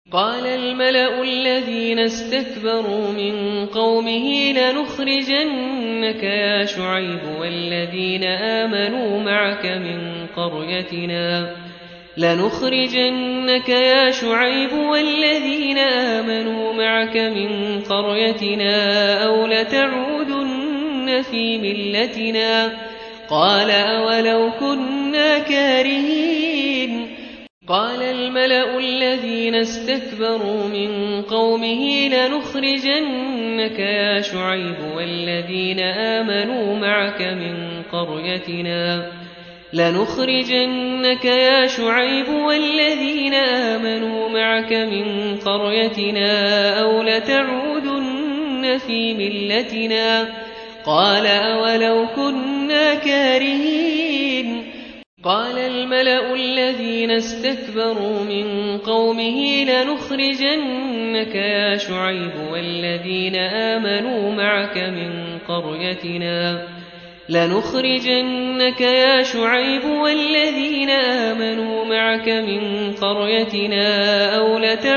قال الملأ الذين استكبروا من قومه لنخرجنك يا شعيب والذين آمنوا معك من قريتنا أو لتعودن في ملتنا قال أولو كنا كارهين قال الملأ الذين استكبروا من قومه لنخرجنك يا شعيب والذين آمنوا معك من قريتنا أو لتعودن في ملتنا قال أولو كنا كارهين قال الملأ الذين استكبروا من قومه لنخرجنك يا شعيب والذين آمنوا معك من قريتنا أو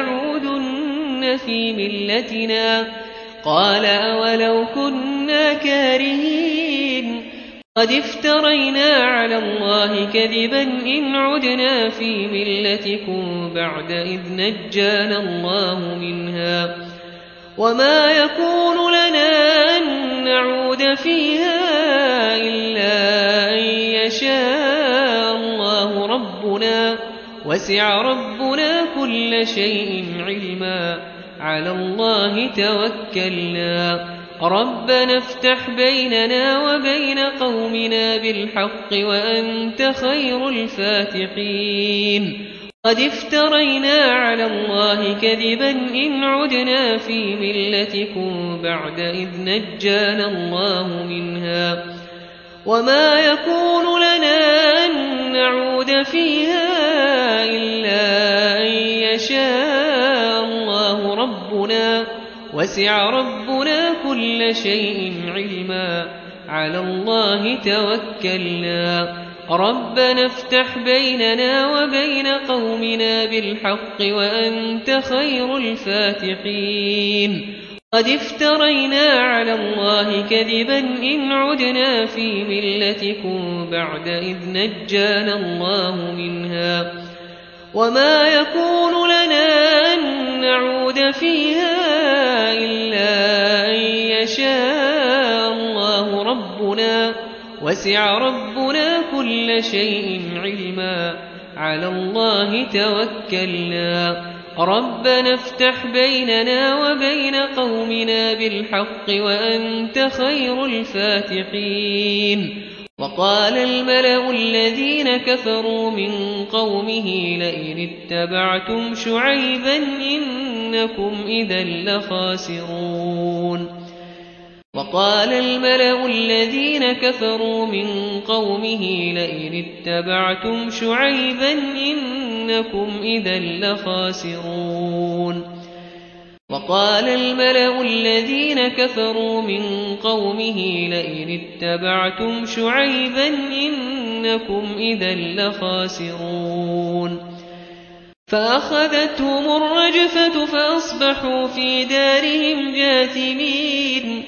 لتعودن في ملتنا قال أولو كنا كارهين قد افترينا على الله كذبا إن عدنا في ملتكم بعد إذ نجانا الله منها وما يكون لنا أن نعود فيها إلا أن يشاء الله ربنا وسع ربنا كل شيء علما على الله توكلنا ربنا افتح بيننا وبين قومنا بالحق وأنت خير الفاتحين قد افترينا على الله كذبا إن عدنا في ملتكم بعد إذ نجانا الله منها وما يكون لنا أن نعود فيها إلا أن يشاء الله ربنا وسع ربنا كل شيء علما على الله توكلنا ربنا افتح بيننا وبين قومنا بالحق وأنت خير الفاتحين قد افترينا على الله كذبا إن عدنا في ملتكم بعد إذ نجانا الله منها وما يكون لنا أن نعود فيها إلا أن يشاء الله ربنا وسع ربنا كل شيء علما على الله توكلنا ربنا افتح بيننا وبين قومنا بالحق وأنت خير الفاتحين وقال الملأ الذين كفروا من قومه لئن اتبعتم شعيبا إنكم إذا لخاسرون وقال الملأ الذين كفروا من قومه لئن اتبعتم شعيبا إنكم إذا لخاسرون وقال الملأ الذين كفروا من قومه لئن اتبعتم شعيبا إنكم إذا لخاسرون فأخذتهم الرجفة فأصبحوا في دارهم جاثمين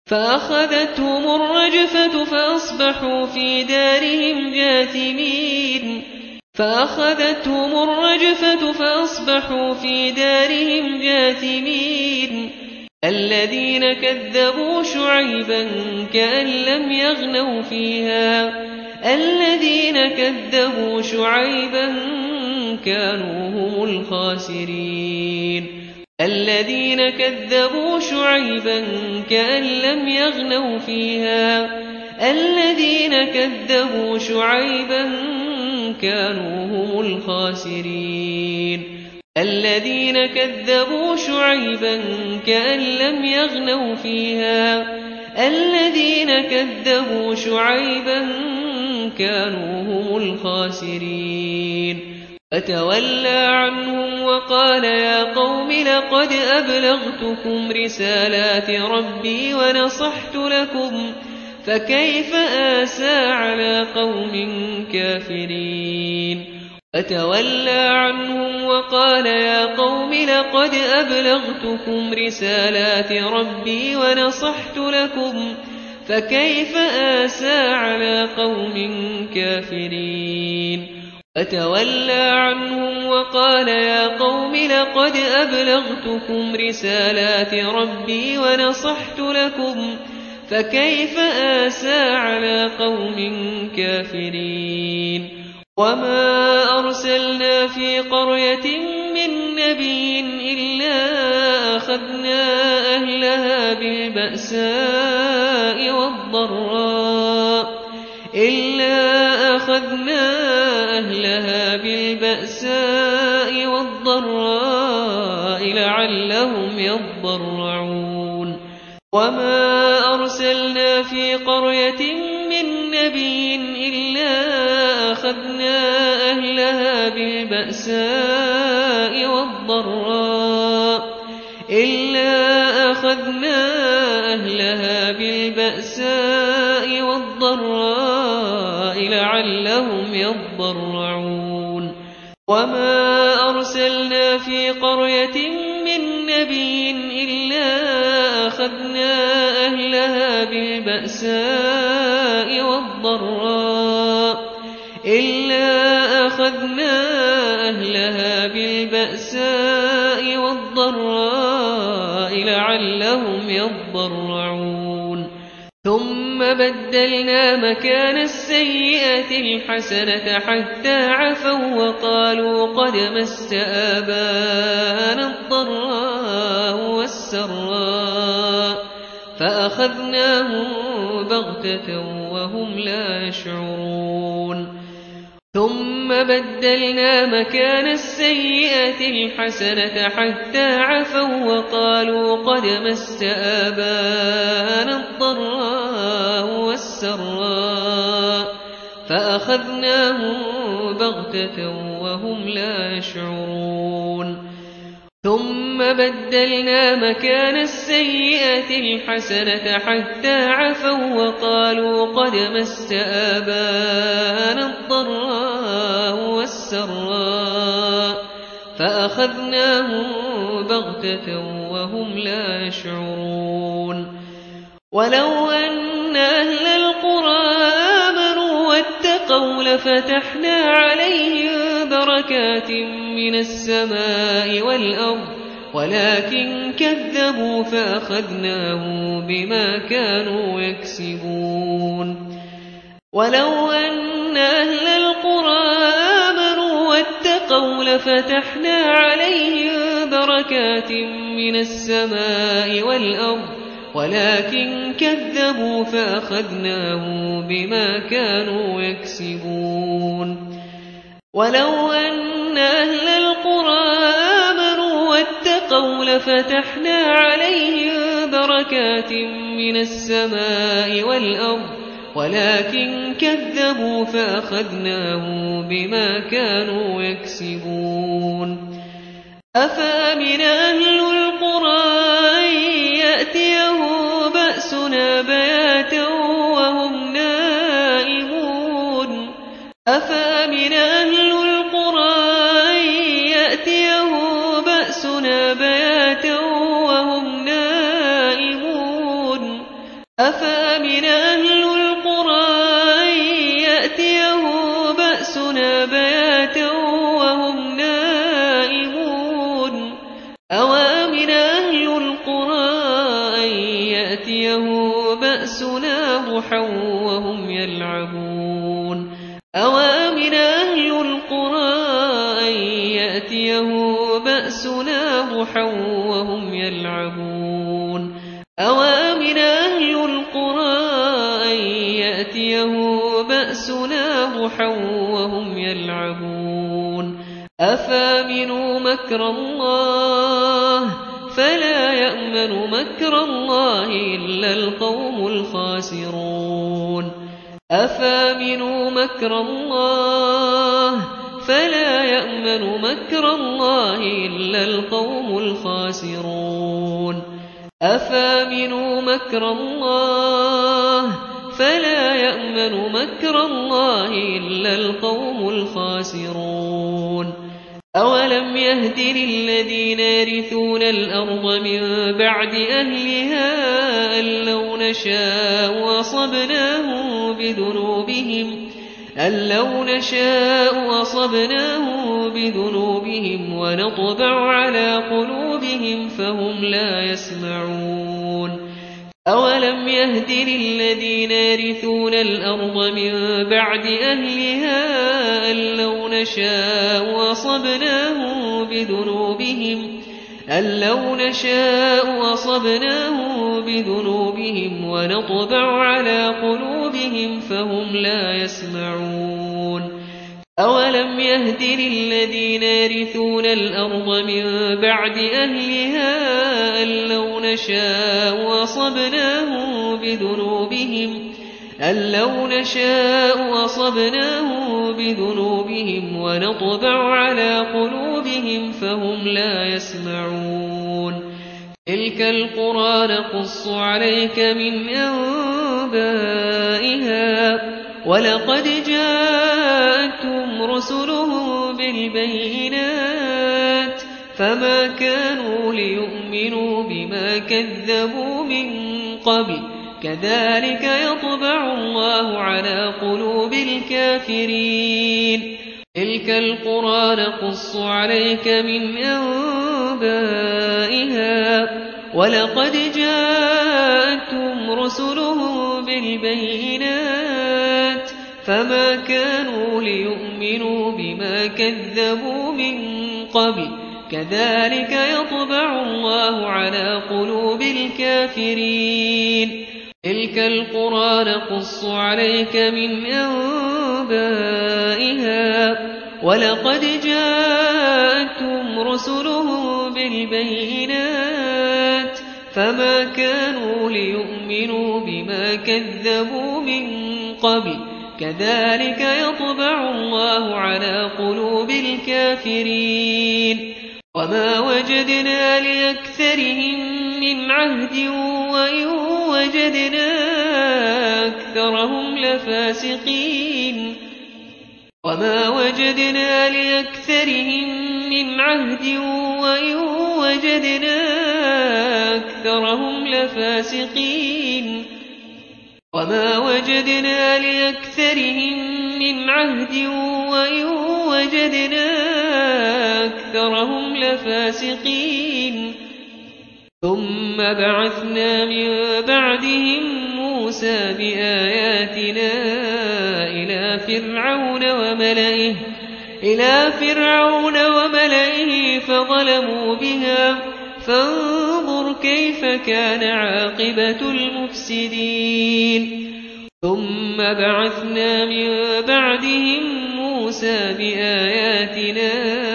الذين كذبوا شعيبا كأن لم يغنوا فيها الذين كذبوا شعيبا كانوا هم الخاسرين الذين كذبوا شعيبا كأن لم يغنوا فيها الذين كذبوا شعيبا كانوا هم الخاسرين الذين كذبوا شعيبا كأن لم يغنوا فيها الذين كذبوا شعيبا كانوا هم الخاسرين فتولى عنهم وقال يا قوم لقد أبلغتكم رسالات ربي ونصحت لكم فكيف آسى على قوم كافرين فتولى عنهم وقال يا قوم لقد أبلغتكم رسالات ربي ونصحت لكم فكيف آسى على قوم كافرين فتولى عنهم وقال يا قوم لقد أبلغتكم رسالات ربي ونصحت لكم فكيف آسى على قوم كافرين وما أرسلنا في قرية من نبي إلا أخذنا أهلها بالبأساء والضراء لعلهم يضرعون وما أرسلنا في قرية من نبي إلا أخذنا أهلها بالبأساء والضراء لعلهم يضرعون وما أرسلنا في قرية من نبي إلا أخذنا أهلها بالبأساء والضراء لعلهم يضرعون ثم بدلنا مكان السيئة الحسنة حتى عفوا وقالوا قد مس آباءنا الضراء والسراء فأخذناهم بغتة وهم لا يشعرون ثم بدلنا مكان السيئة الحسنة حتى عفوا وقالوا قد مس آباءنا الضراء والسراء فأخذناهم بغتة وهم لا يشعرون ثم بدلنا مكان السيئة الحسنة حتى عفوا وقالوا قد مس آباءنا الضراء والسراء فأخذناهم بغتة وهم لا يشعرون ولو أن أهل القرى آمنوا واتقوا لفتحنا عليهم بركات من السماء والأرض ولكن كذبوا فأخذناهم بما كانوا يكسبون ولو أن أهل القرى آمنوا واتقوا لفتحنا عليهم بركات من السماء والأرض ولكن كذبوا فأخذناهم بما كانوا يكسبون ولو أن أهل القرى آمنوا واتقوا لفتحنا عليهم بركات من السماء والأرض ولكن كذبوا فأخذناهم بما كانوا يكسبون أفأمن أهل القرى أن يأتيهم بأسنا بياتا وهم نائمون أفأمن أهل القرى أن يأتيهم بأسنا بياتا وهم نائمون أفأمن أهل القرى أن يأتيهم بأسنا بياتا وهم نائمون أوامن أهل القرى أن يأتيهم بأسنا ضحى وهم يلعبون أوامن أهل القرى أن يأتيهم بأسنا ضحى وهم يلعبون أوامن أهل القرى أن يأتيهم بأسنا ضحى وهم يلعبون أفامنوا مكر الله فلا يأمن مكر الله إلا القوم الخاسرون أفامنوا مكر الله فلا يأمن مكر الله إلا القوم الخاسرون أفامنوا مكر الله فلا يأمن مكر الله إلا القوم الخاسرون أولم يهد للذين يرثون الأرض من بعد أهلها أن لو نشاء أصبناهم بذنوبهم ونطبع على قلوبهم فهم لا يسمعون أولم يهد للذين يرثون الأرض من بعد أهلها أن لو نشاء أصبناهم بذنوبهم ونطبع على قلوبهم فهم لا يسمعون أولم يهد للذين يرثون الأرض من بعد أهلها أن لو نشاء أصبناهم بذنوبهم ونطبع على قلوبهم فهم لا يسمعون تلك القرى نقص عليك من أنبائها ولقد جاءتهم رسلهم بالبينات فما كانوا ليؤمنوا بما كذبوا من قبل كذلك يطبع الله على قلوب الكافرين تلك القرى نقص عليك من أنبائها ولقد جاءتهم رسلهم بالبينات فما كانوا ليؤمنوا بما كذبوا من قبل كذلك يطبع الله على قلوب الكافرين تلك القرى نقص عليك من أنبائها ولقد جاءتهم رسلهم بالبينات فما كانوا ليؤمنوا بما كذبوا من قبل كذلك يطبع الله على قلوب الكافرين وما وجدنا لأكثرهم من عهد وإن وجدنا أكثرهم لفاسقين وما وجدنا لأكثرهم من عهد وإن وجدنا أكثرهم لفاسقين وما وجدنا لأكثرهم من عهد وإن وجدنا أكثرهم لفاسقين ثم بعثنا من بعدهم موسى بآياتنا إلى فرعون وملئه فظلموا بها فانظر كيف كان عاقبة المفسدين ثم بعثنا من بعدهم موسى بآياتنا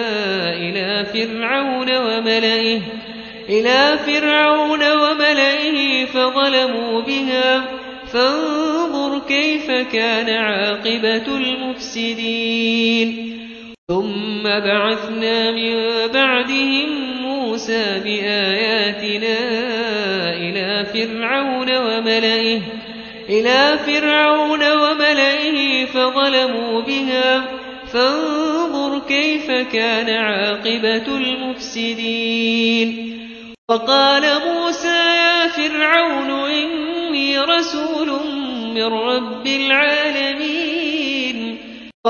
إلى فرعون وملئه فظلموا بها فانظر كيف كان عاقبة المفسدين ثم بعثنا من بعدهم موسى بآياتنا إلى فرعون وملئه فظلموا بها فانظر كيف كان عاقبة المفسدين فقال موسى يا فرعون إني رسول من رب العالمين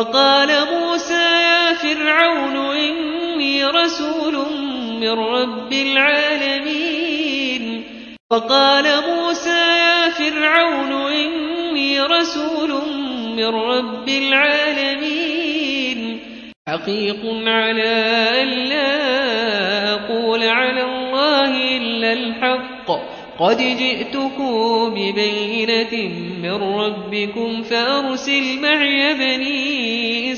حقيق على ألا أقول على الله إلا الحق قد جئتكم ببينة من ربكم فأرسل معي بني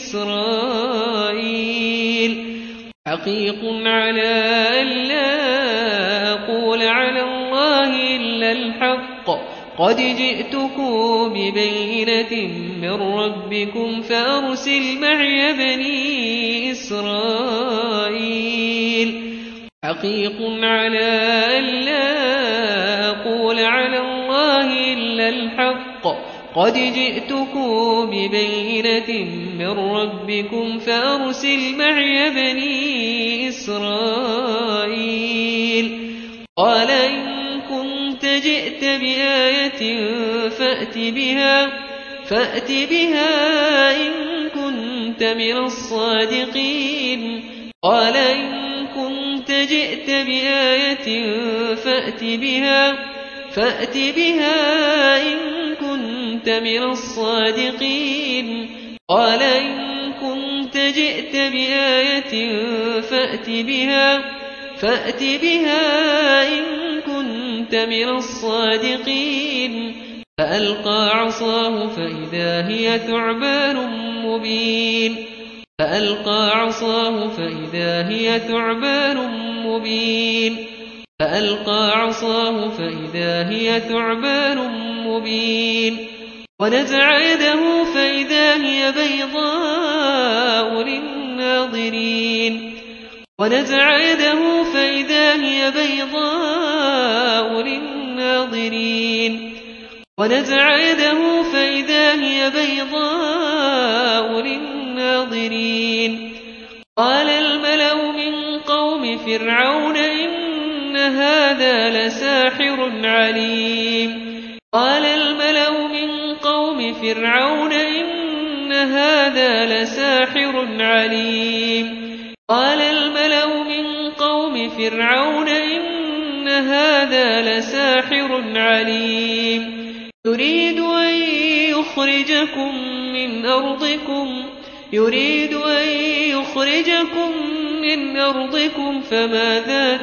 إسرائيل حقيق على ألا أقول على الله إلا الحق قد جئتكم ببينة من ربكم فأرسل معي بني إسرائيل حقيق على ألا أقول على الله إلا الحق قد جئتكم ببينة من ربكم فأرسل معي بني إسرائيل قال إن كنت جئت بآية فأت بها إن كنت من الصادقين قال إن كنت جئت بآية فأت بها إن كنت من الصادقين قال إن كنت جئت بآية فأت بها إن كنت من الصادقين فألقى عصاه فإذا هي ثعبان مبين ونزع يده فإذا هي بيضاء للناظرين قال الملأ من قوم فرعون إن هذا لساحر عليم يريد أن يخرجكم من أرضكم فماذا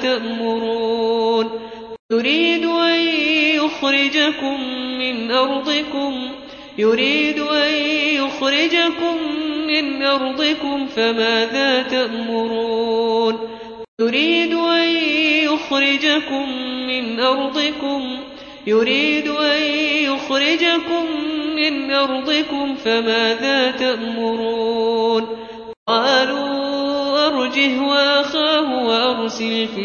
تأمرون قالوا أرجه وأخاه وأرسل في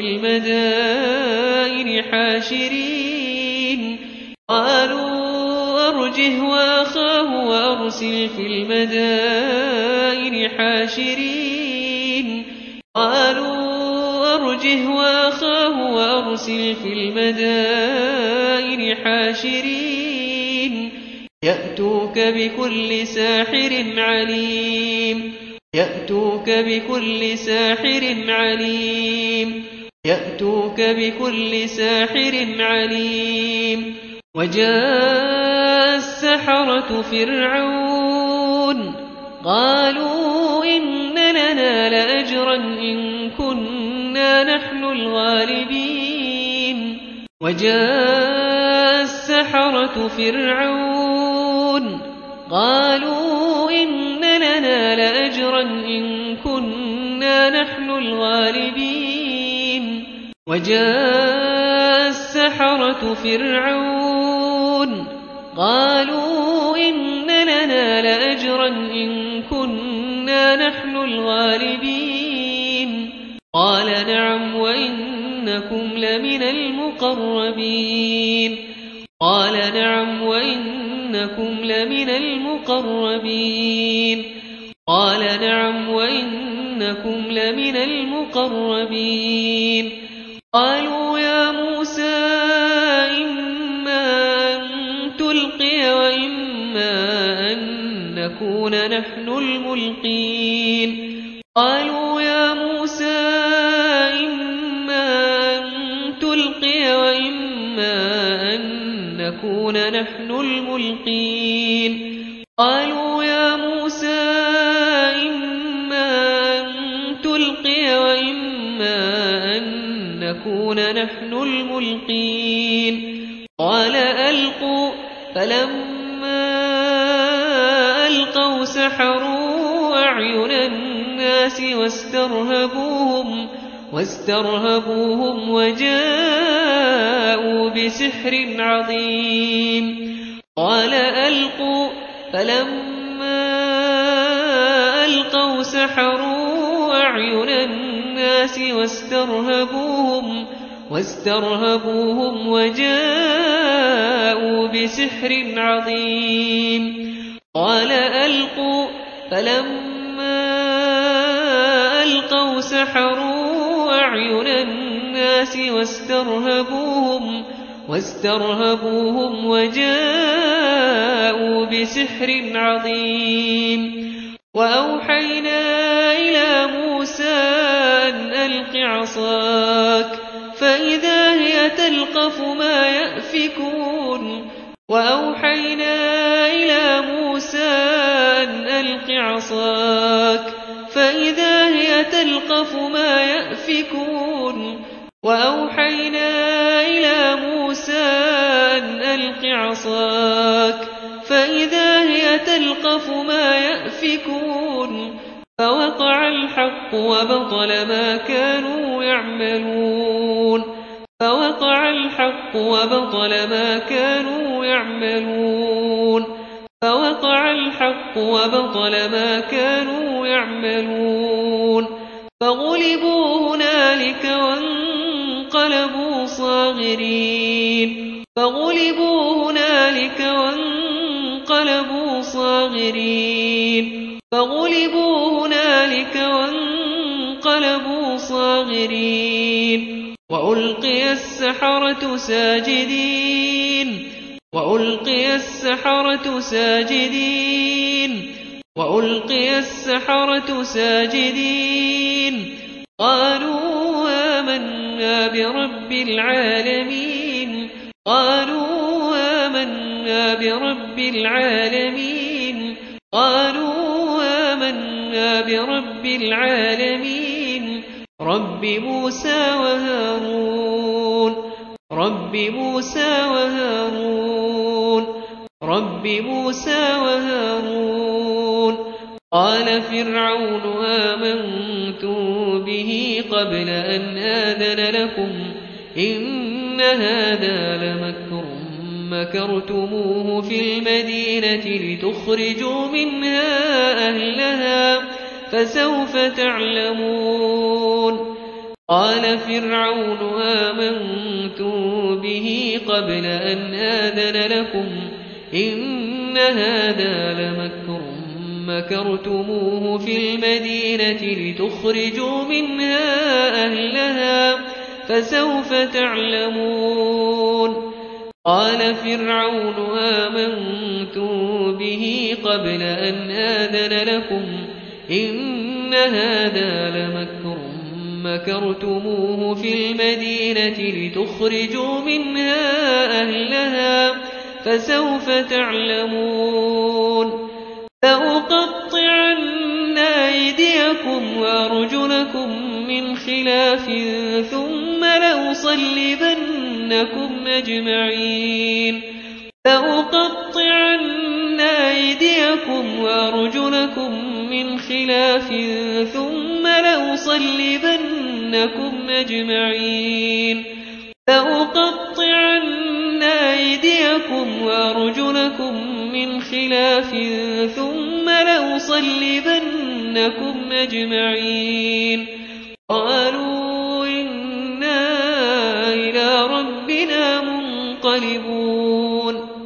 المدائن حاشرين يأتوك بكل ساحر عليم وجاء السحرة فرعون قالوا إن لنا لأجرا إن كنا نحن الغالبين وجاء السحرة فرعون قالوا إن لنا لأجرا إن كنا نحن الغالبين قال نعم وإنكم لمن المقربين قالوا يا موسى إما أن تلقي وإما أن نكون نحن الملقين قال ألقوا فلما ألقوا سحروا أعين الناس واسترهبوهم وجاءوا بسحر عظيم قال ألقوا فلما ألقوا سحروا أعين الناس واسترهبوهم وجاءوا بسحر عظيم قال ألقوا فلما ألقوا سحروا أعين الناس واسترهبوهم وجاءوا بسحر عظيم وأوحينا إلى موسى أن ألق عصاك فإذا هي تلقف ما يأفكون وأوحينا إلى موسى أن ألق عصاك فإذا هي تلقف ما يأفكون وأوحينا إلى موسى أن ألق عصاك فإذا هي تلقف ما يأفكون فوقع الحق وبطل ما كانوا يعملون فوقع الحق وبطل ما كانوا يعملون فوقع الحق وبطل ما كانوا يعملون فغلبوا هنالك وانقلبوا صاغرين فغلبوا هنالك وانقلبوا صاغرين فغلبوا هنالك وانقلبوا صاغرين وألقي السحرة ساجدين وألقي السحرة ساجدين وألقي السحرة ساجدين قالوا آمنا برب العالمين قالوا آمنا برب العالمين قالوا آمنا برب العالمين رب موسى وهارون رب موسى وهارون رب موسى وهارون قال فرعون آمنتم به قبل أن آذن لكم إن هذا لمكر مكرتموه في المدينة لتخرجوا منها أهلها فسوف تعلمون قال فرعون آمنتم به قبل أن آذن لكم إن هذا لمكر مكرتموه في المدينة لتخرجوا منها أهلها فسوف تعلمون قال فرعون آمنتم به قبل أن آذن لكم إن هذا لمكر مكرتموه في المدينة لتخرجوا منها أهلها فسوف تعلمون لأقطعن أيديكم وأرجلكم من خلاف ثم لأصلبنكم أجمعين لأقطعن أيديكم وأرجلكم من خلاف ثم لأصلبنكم أجمعين لأقطعن أيديكم وأرجلكم من خلاف ثم لأصلبنكم أجمعين قالوا إنا إلى ربنا منقلبون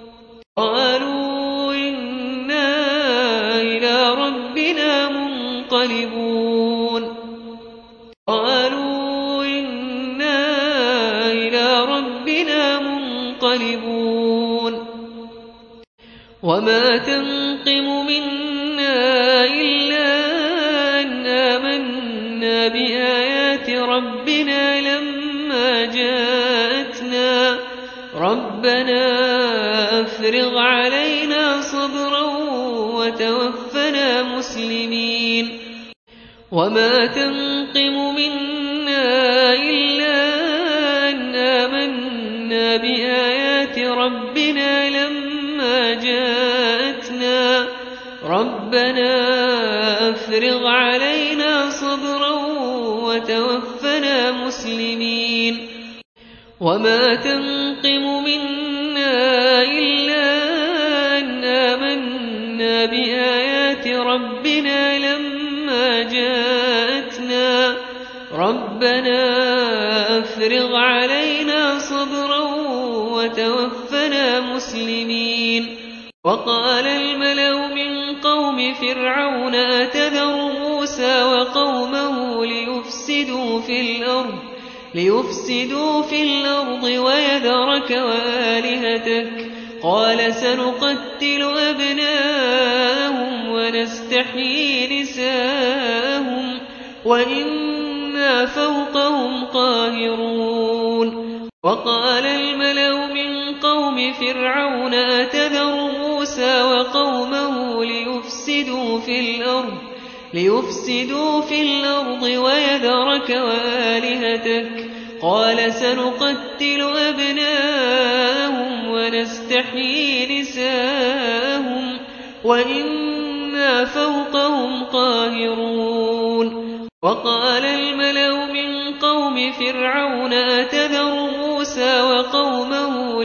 قالوا إنا إلى ربنا منقلبون قالوا إنا إلى ربنا منقلبون وما تنقم منا إلا أن آمنا بآيات ربنا لما جاءتنا ربنا أفرغ علينا صبرا وتوفنا مسلمين وما تنقم منا إلا أن آمنا بآيات ربنا لما جاءتنا ربنا أفرغ علينا صبرا وتوفنا مسلمين وما تنقم منا إلا أن آمنا بآيات ربنا لما جاءتنا ربنا أفرغ وأفرغ علينا صبرا وتوفنا مسلمين وقال الملأ من قوم فرعون أتذر موسى وقومه ليفسدوا في الأرض ويذرك وآلهتك قال سنقتل أبناءهم ونستحيي نساءهم وإنا فوقهم قاهرون وقال الملأ من قوم فرعون أتذر موسى وقومه ليفسدوا في الأرض ويذرك وآلهتك قال سنقتل أبناءهم ونستحيي نساءهم وإنا فوقهم قاهرون وقال الملأ من قوم فرعون أتذر موسى وقومه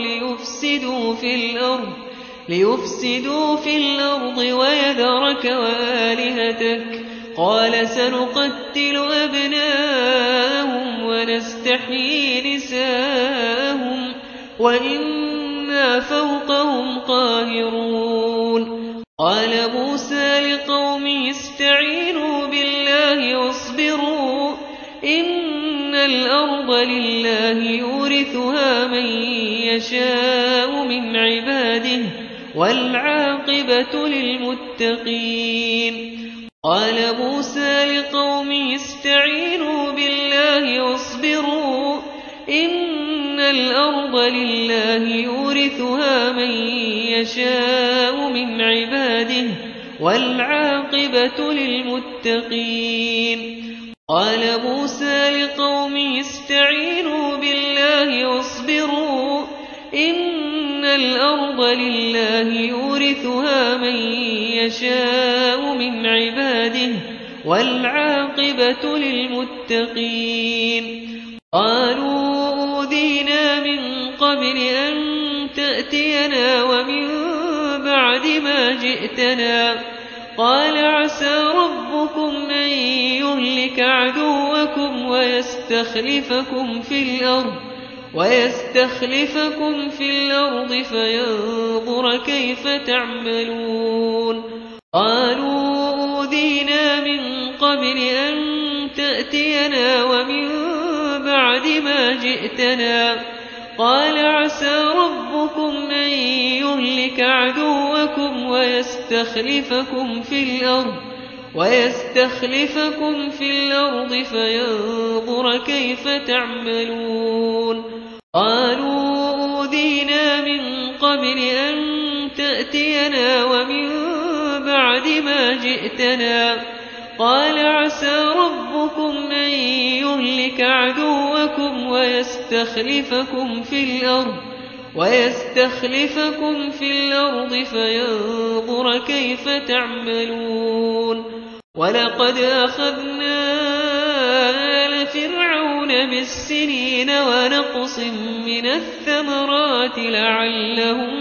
ليفسدوا في الأرض ويذرك وآلهتك قال سنقتل أبناءهم ونستحيي نساءهم وإنا فوقهم قاهرون قال موسى لقومه استعينوا بالله واصبروا إن الأرض لله يورثها من يشاء من عباده والعاقبة للمتقين قال موسى لقومه استعينوا بالله واصبروا إن الأرض لله يورثها من يشاء من عباده والعاقبة للمتقين قال موسى لقومه استعينوا بالله واصبروا إن الأرض لله يورثها من يشاء من عباده والعاقبة للمتقين قالوا أوذينا من قبل أن تأتينا ومن بعد ما جئتنا قال عسى ربكم أن يهلك عدوكم ويستخلفكم في الأرض فينظر كيف تعملون قالوا أوذينا من قبل أن تأتينا ومن بعد ما جئتنا قال عسى ربكم أن يهلك عدوكم ويستخلفكم في الأرض فينظر كيف تعملون قالوا أوذينا من قبل أن تأتينا ومن بعد ما جئتنا قال عسى ربكم أن يهلك عدوكم ويستخلفكم في الأرض فينظر كيف تعملون ولقد أخذنا آل فرعون بالسنين ونقص من الثمرات لعلهم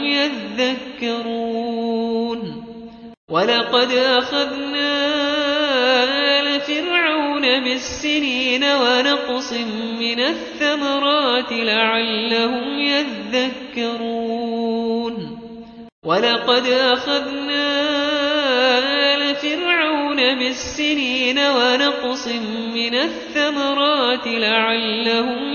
يذكرون ولقد أخذنا آل فرعون بالسنين ونقص من الثمرات لعلهم يذكرون ولقد أخذنا آل فرعون بالسنين ونقص من الثمرات لعلهم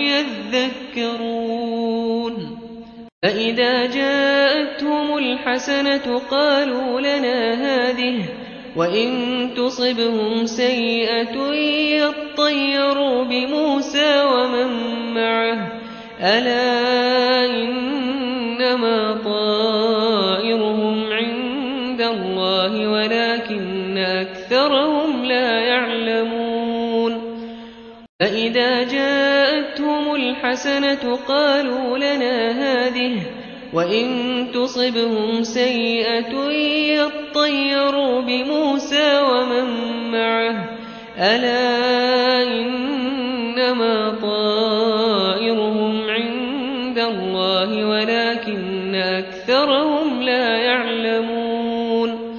يذكرون فإذا جاءتهم الحسنة قالوا لنا هذه وإن تصبهم سيئة يطيروا بموسى ومن معه ألا إنما طائرهم عند الله ولكن أكثرهم لا يعلمون فإذا جاءتهم الحسنة قالوا لنا هذه وإن تصبهم سيئة يطيروا بموسى ومن معه ألا إنما طائرهم عند الله ولكن أكثرهم لا يعلمون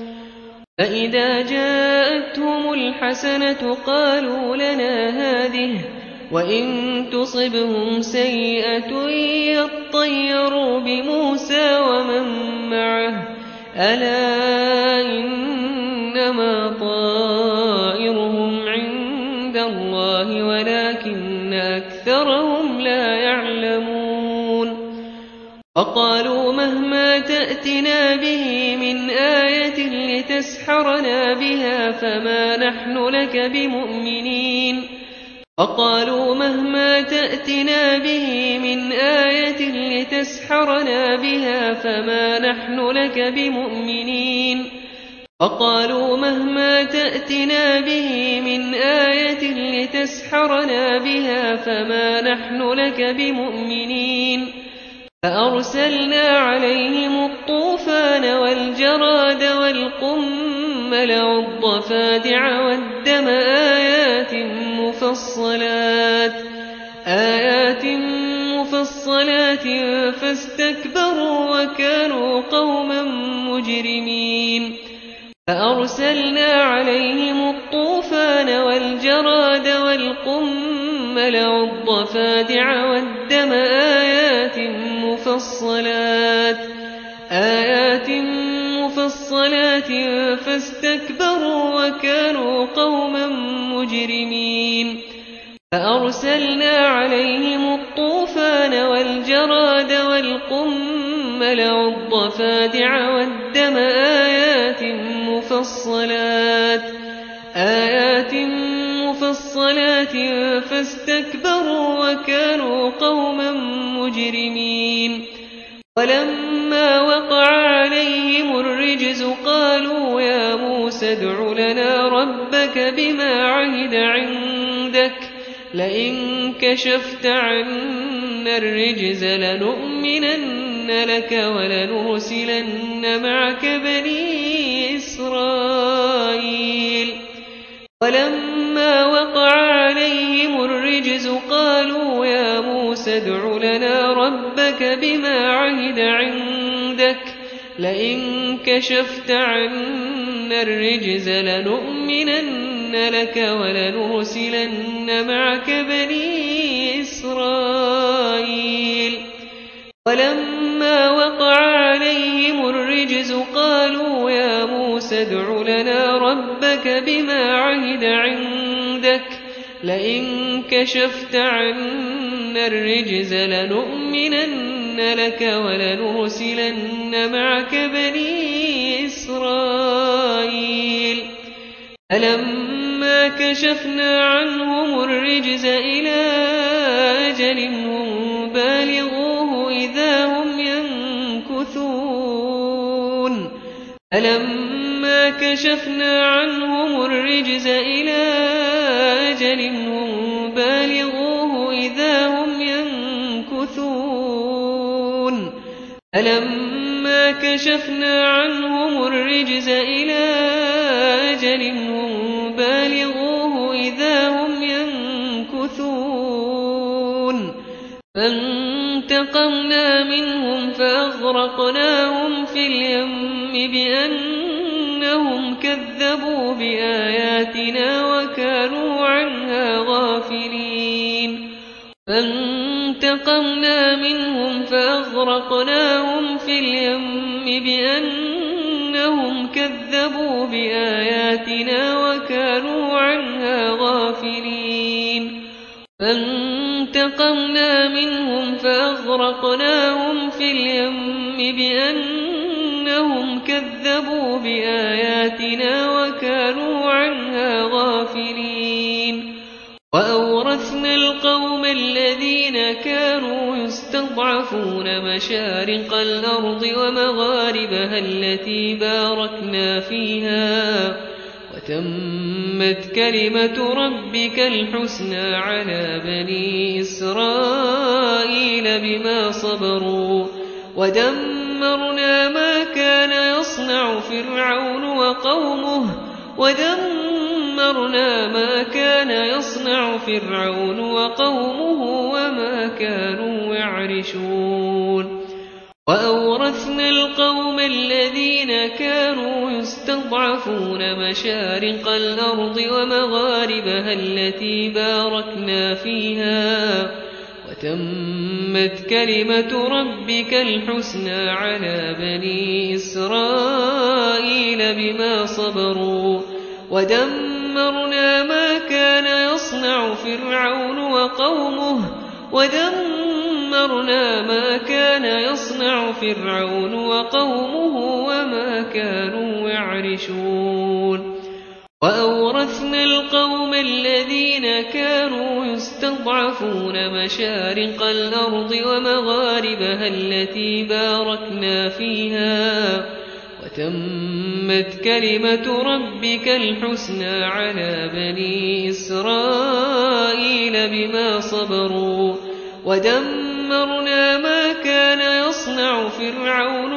فإذا جاءتهم الحسنة قالوا لنا هذه وإن تصبهم سيئة يطيروا بموسى ومن معه ألا إنما طائرهم عند الله ولكن أكثرهم لا يعلمون وقالوا مهما تأتنا به من آية لتسحرنا بها فما نحن لك بمؤمنين وقالوا مهما تأتنا به من آية لتسحرنا بها فما نحن لك بمؤمنين وقالوا مهما تأتنا به من آية لتسحرنا بها فما نحن لك بمؤمنين فأرسلنا عليهم الطوفان والجراد والقمل والضفادع والدم آيات مفصلات فاستكبروا وكانوا قوما مجرمين فأرسلنا عليهم الطوفان والجراد والقمل والضفادع والدم آيات مفصلات فاستكبروا وكانوا قوما مجرمين فأرسلنا عليهم الطوفان والجراد والقمل والضفادع والدم آيات مفصلات فاستكبروا وكانوا قوما مجرمين ولما وقع عليهم الرجز قالوا يا موسى ادع لنا ربك بما عهد عندك لئن كشفت عنا الرجز لنؤمنن لك ولنرسلن معك بني إسرائيل ولما وقع عليهم الرجز قالوا يا موسى ادع لنا ربك بما عهد عندك لئن كشفت عنا الرجز لنؤمنن لك ولنرسلن معك بني إسرائيل ولما وقع عليهم الرجز قالوا يا موسى ادع لنا ربك بما عهد عندك لئن كشفت عنا الرجز لنؤمنن لك ولنرسلن معك بني إسرائيل فلما كشفنا عنهم الرجز إلى أجل هم بالغوه إذا هم ينكثون فلما كشفنا عنهم الرجز إلى أجل هم بالغوه إذا هم ينكثون فلما كشفنا عنهم الرجز إلى أجل هم بالغوه إذا هم ينكثون فانتقمنا منهم فأغرقناهم في اليم بأنهم كذبوا بآياتنا وكانوا عنها غافلين فانتقمنا منهم فأغرقناهم في اليم بأنهم كذبوا بآياتنا وكانوا عنها غافلين فانتقمنا منهم فأغرقناهم في اليم بأنهم كذبوا بآياتنا وكانوا عنها غافلين وأورثنا القوم الذين كانوا يستضعفون مشارق الأرض ومغاربها التي باركنا فيها وتمت كلمة ربك الحسنى على بني إسرائيل بما صبروا ودمرنا ما كان يصنع فرعون وقومه وما كانوا يعرشون وأورثنا القوم الذين كانوا يستضعفون مشارق الأرض ومغاربها التي باركنا فيها وتمت كلمة ربك الحسنى على بني إسرائيل بما صبروا ودمرنا ما كان يصنع فرعون وقومه وما كانوا يعرشون وأورثنا القوم الذين كانوا يستضعفون مشارق الأرض ومغاربها التي باركنا فيها وتمت كلمة ربك الحسنى على بني إسرائيل بما صبروا ودمرنا ما كان يصنع فرعون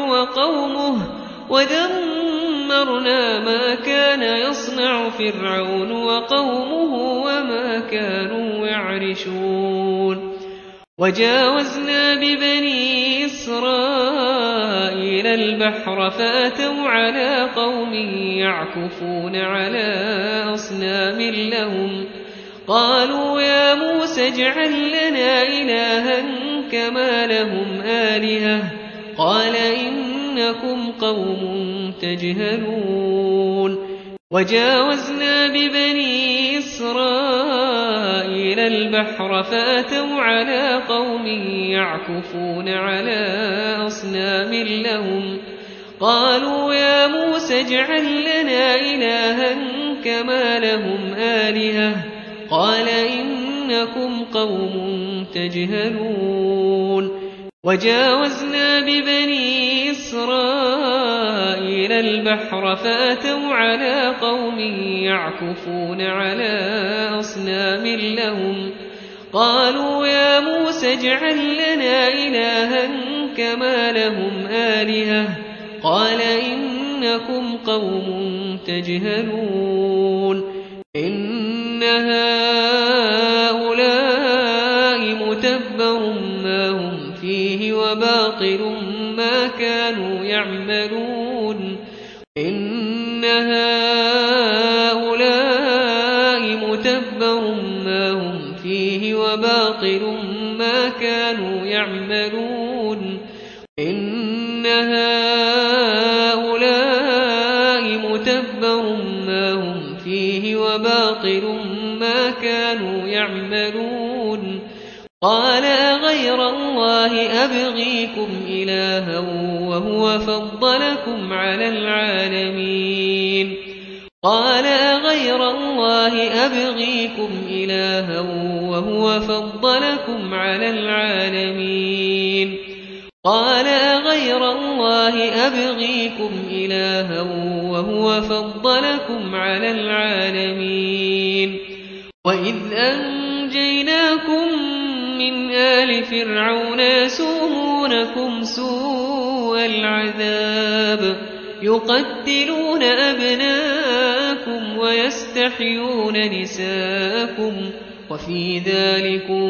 وقومه وما كانوا يعرشون وجاوزنا ببني إسرائيل البحر فأتوا على قوم يعكفون على أصنام لهم قالوا يا موسى اجعل لنا إلها كما لهم آلهة قال إنكم قوم تجهلون وجاوزنا ببني إسرائيل البحر فأتوا على قوم يعكفون على أصنام لهم قالوا يا موسى اجعل لنا إلها كما لهم آلهة قال إنكم قوم تجهلون وجاوزنا ببني إسرائيل البحر فأتوا على قوم يعكفون على أصنام لهم قالوا يا موسى اجعل لنا إلها كما لهم آلهة قال إنكم قوم تجهلون إن هؤلاء متبر ما هم فيه وباطل ما كانوا يعملون إن هؤلاء متبر ما هم فيه وباطل ما كانوا يعملون إن هؤلاء متبر ما هم فيه وباطل ما كانوا يعملون قال أغير الله أبغيكم إلها وهو فضلكم على العالمين قال أغير الله أبغيكم إلها وهو فضلكم على العالمين قال أغير الله أبغيكم إلها وهو فضلكم على العالمين وإذ أنجيناكم من آل فرعون يسومونكم سوء العذاب يقتلون أبناءكم ويستحيون نساءكم وفي ذلكم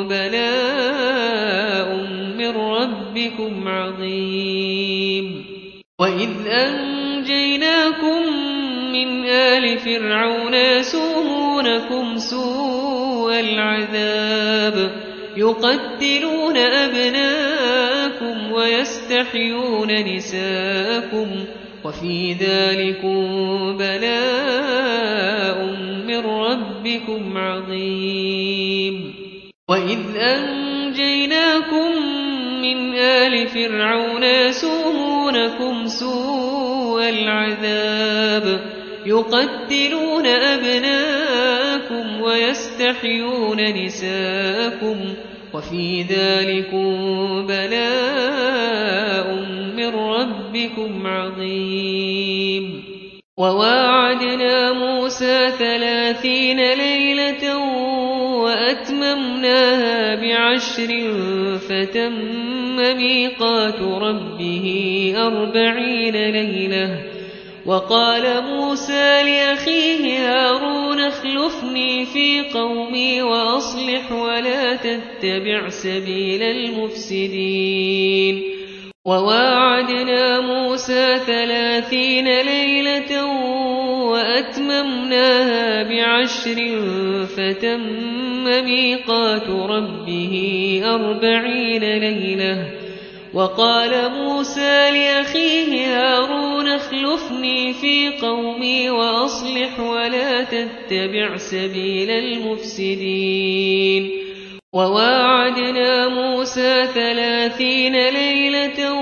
بلاء من ربكم عظيم وإذ أنجيناكم من آل فرعون يسومونكم سوء العذاب يقتلون أبناءكم ويستحيون نساءكم وفي ذلكم بلاء من ربكم عظيم وإذ أنجيناكم من آل فرعون يسومونكم سوء العذاب يقتلون أبناءكم ويستحيون نساءكم وفي ذلكم بلاء من ربكم عظيم وواعدنا موسى 30 ليلة وأتممناها ب10 فتم ميقات ربه 40 ليلة وقال موسى لأخيه هارون اخلفني في قومي وأصلح ولا تتبع سبيل المفسدين وواعدنا موسى 30 ليلة وأتممناها ب10 فتم ميقات ربه 40 ليلة. وقال موسى لأخيه هارون اخلفني في قومي وأصلح ولا تتبع سبيل المفسدين. وواعدنا موسى 30 ليلة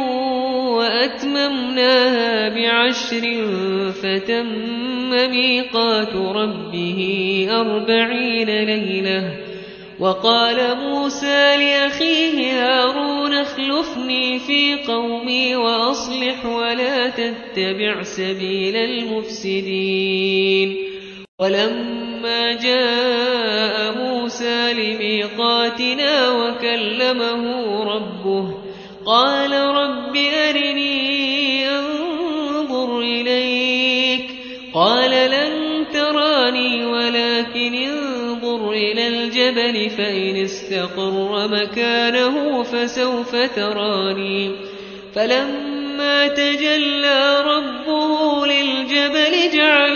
وأتممناها ب10 فتم ميقات ربه 40 ليلة. وقال موسى لأخيه هارون اخلفني في قومي وأصلح ولا تتبع سبيل المفسدين. ولما جاء موسى لميقاتنا وكلمه ربه قال رب أرني أنظر إليك. قال لن تراني ولكن انظر إلى الجبل فإن استقر مكانه فسوف تراني. فلما تجلى ربه للجبل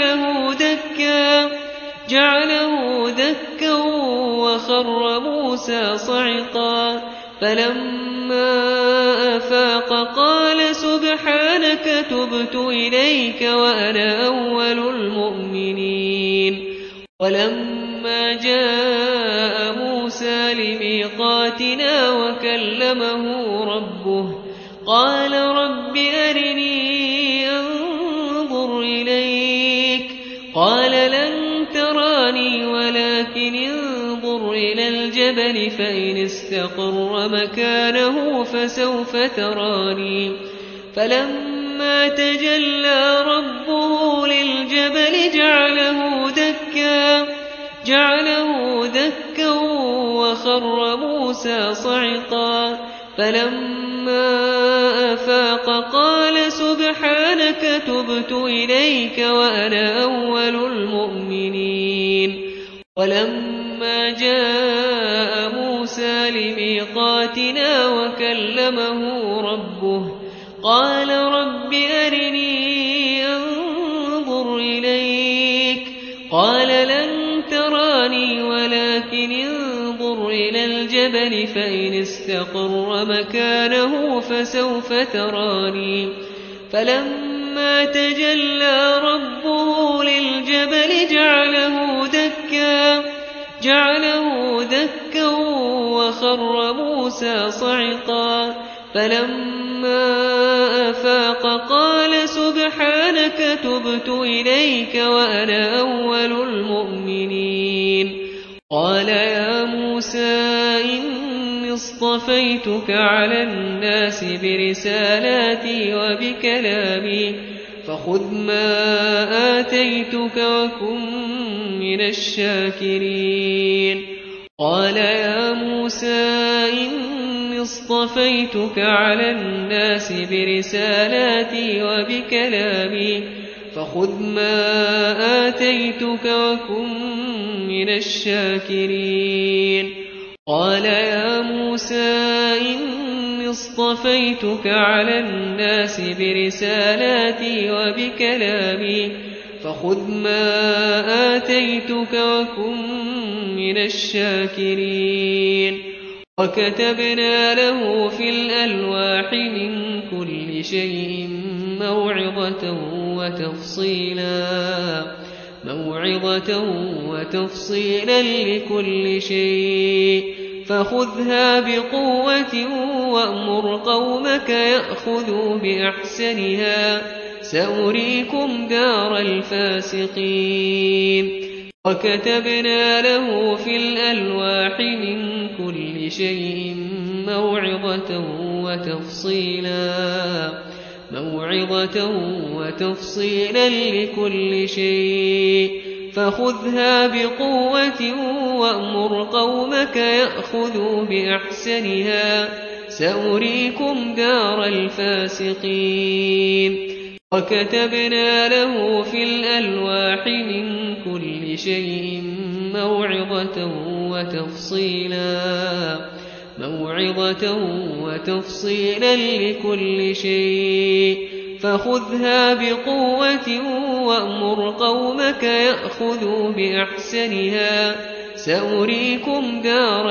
جعله دكا وخر موسى صعقا. فلما أفاق قال سبحانك تبت إليك وأنا أول المؤمنين. ولما جاء موسى لميقاتنا وكلمه ربه قال رب أرني أنظر إليك. قال لن تراني ولكن انظر إلى الجبل فإن استقر مكانه فسوف تراني. فلما تجلى ربه للجبل جعله دكا وخر موسى صعقا. فلما أفاق قال سبحانك تبت إليك وأنا أول المؤمنين. ولما جاء موسى لميقاتنا وكلمه ربه قال رب أرني أنظر إليك. قال لن تراني ولكن انظر إلى الجبل فإن استقر مكانه فسوف تراني. فلما تجلى ربه للجبل جعله دكا وخر موسى صعقا. فلما أفاق قال سبحانك تبت إليك وأنا أول المؤمنين. قال يا موسى إني اصطفيتك على الناس برسالاتي وبكلامي فخذ ما آتيتك وكن من الشاكرين. قال يا موسى إني اصطفيتك على الناس برسالاتي وبكلامي فخذ ما آتيتك وكن من الشاكرين. قال يا موسى إني اصطفيتك على الناس برسالاتي وبكلامي فخذ ما آتيتك وكن من الشاكرين. وكتبنا له في الألواح من كل شيء موعظة وتفصيلا لكل شيء فخذها بقوة وأمر قومك يأخذوا بأحسنها سأريكم دار الفاسقين. وكتبنا له في الألواح من كل شيء موعظة وتفصيلا لكل شيء فخذها بقوة وأمر قومك يأخذوا بأحسنها سأريكم دار الفاسقين. وكتبنا له في الألواح من كل شيء موعظة موعظة وتفصيلا لكل شيء فخذها بقوة وأمر قومك يأخذوا بأحسنها سأريكم دار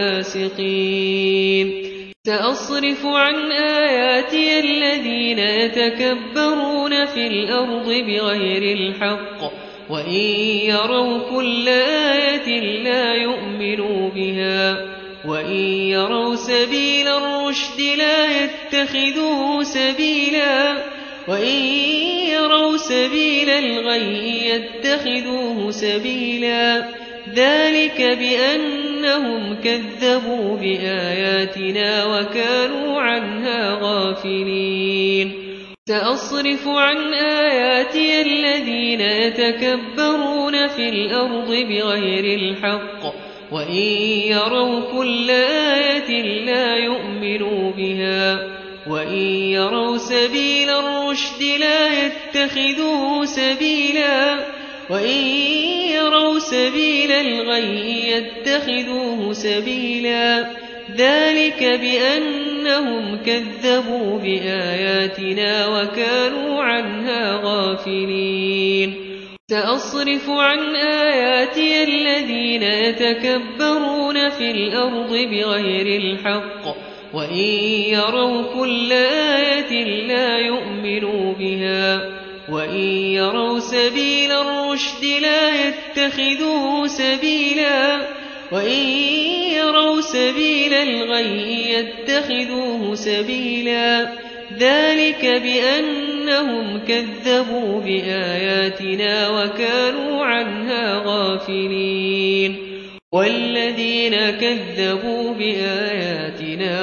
الفاسقين سأصرف عن آياتي الذين يتكبرون في الأرض بغير الحق وإن يروا كل آية لا يؤمنوا بها وإن يروا سبيل الرشد لا يتخذوه سبيلا وإن يروا سبيل الغي يتخذوه سبيلا ذلك بأنهم كذبوا بآياتنا وكانوا عنها غافلين سأصرف عن آياتي الذين يتكبرون في الأرض بغير الحق وإن يروا كل آية لا يؤمنوا بها وإن يروا سبيل الرشد لا يتخذوه سبيلا وإن يروا سبيل الغي يتخذوه سبيلا ذلك بأنهم كذبوا بآياتنا وكانوا عنها غافلين سأصرف عن آياتي الذين يتكبرون في الأرض بغير الحق وإن يروا كل آية لا يؤمنوا بها وإن يروا سبيل الرشد لا يتخذوه سبيلا وإن يروا سبيل الغي يتخذوه سبيلا ذلك بأنهم كذبوا بآياتنا وكانوا عنها غافلين والذين كذبوا بآياتنا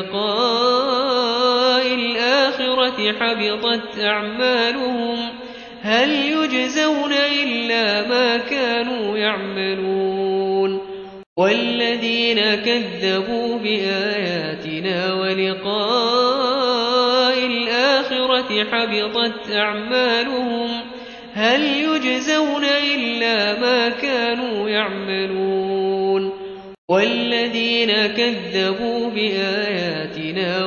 ولقاء الآخرة حبطت أعمالهم هل يجزون إلا ما كانوا يعملون والذين كذبوا بآياتنا ولقاء الآخرة حبطت أعمالهم هل يجزون إلا ما كانوا يعملون والذين كذبوا بآياتنا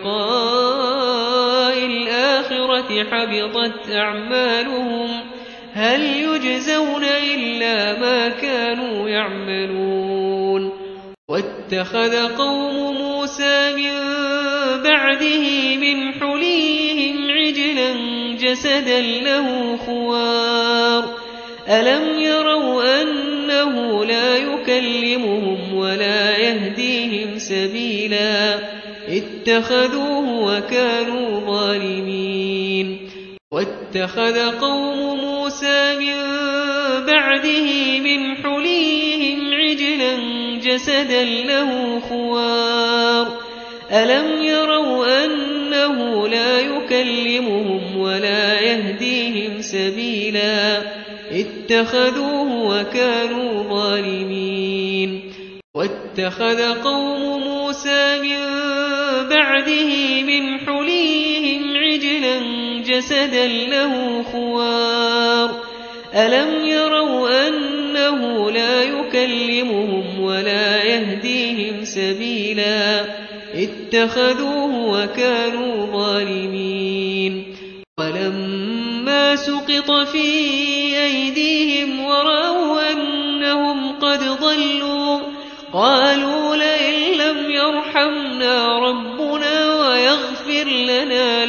ولقاء الآخرة حبطت أعمالهم هل يجزون إلا ما كانوا يعملون واتخذ قوم موسى من بعده من حليهم عجلا جسدا له خوار ألم يروا أنه لا يكلمهم ولا يهديهم سبيلا اتخذوه وكانوا ظالمين واتخذ قوم موسى من بعده من حليهم عجلا جسدا له خوار ألم يروا أنه لا يكلمهم ولا يهديهم سبيلا اتخذوه وكانوا ظالمين واتخذ قوم موسى من بعده من حليهم عجلا جسدا له خوار ألم يروا أنه لا يكلمهم ولا يهديهم سبيلا اتخذوه وكانوا ظالمين ولما سقط في أيديهم ورأوا أنهم قد ضلوا قالوا لئن لم يرحمنا ربنا ويغفر لنا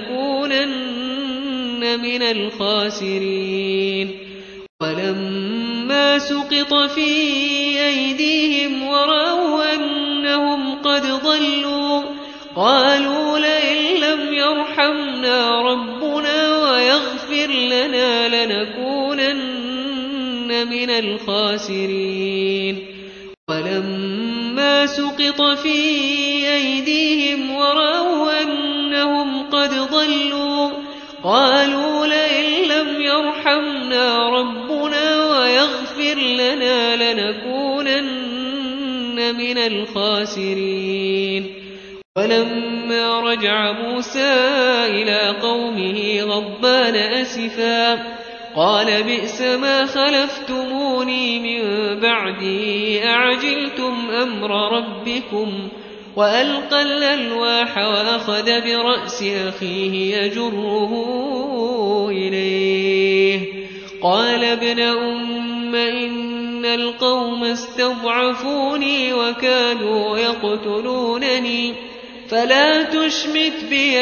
لنكونن من الخاسرين ولما سقط في أيديهم ورأوا أنهم قد ضلوا قالوا لئن لم يرحمنا ربنا ويغفر لنا لنكونن من الخاسرين ولما سقط في أيديهم ورأوا أنهم قد ضلوا قالوا لئن لم يرحمنا ربنا ويغفر لنا لنكونن من الخاسرين ولما رجع موسى إلى قومه غضبان أسفا قال بئس ما خلفتموني من بعدي أعجلتم أمر ربكم وألقى الألواح وأخذ برأس أخيه يجره إليه قال ابن أم إن القوم استضعفوني وكانوا يقتلونني فلا تشمت بي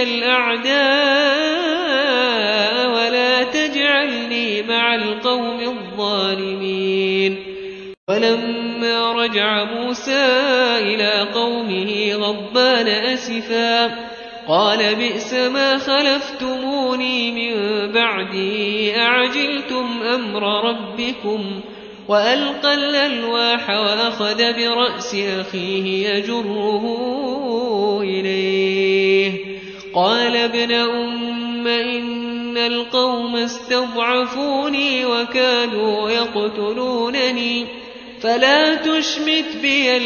الأعداء ولا تجعلني مع القوم الظالمين. ولما رجع موسى إلى قومه غضبان أسفا قال بئس ما خلفتموني من بعدي أعجلتم أمر ربكم وألقى الألواح وأخذ برأس أخيه يجره إليه قال ابن أم إن القوم استضعفوني وكانوا يقتلونني فلا تشمت بي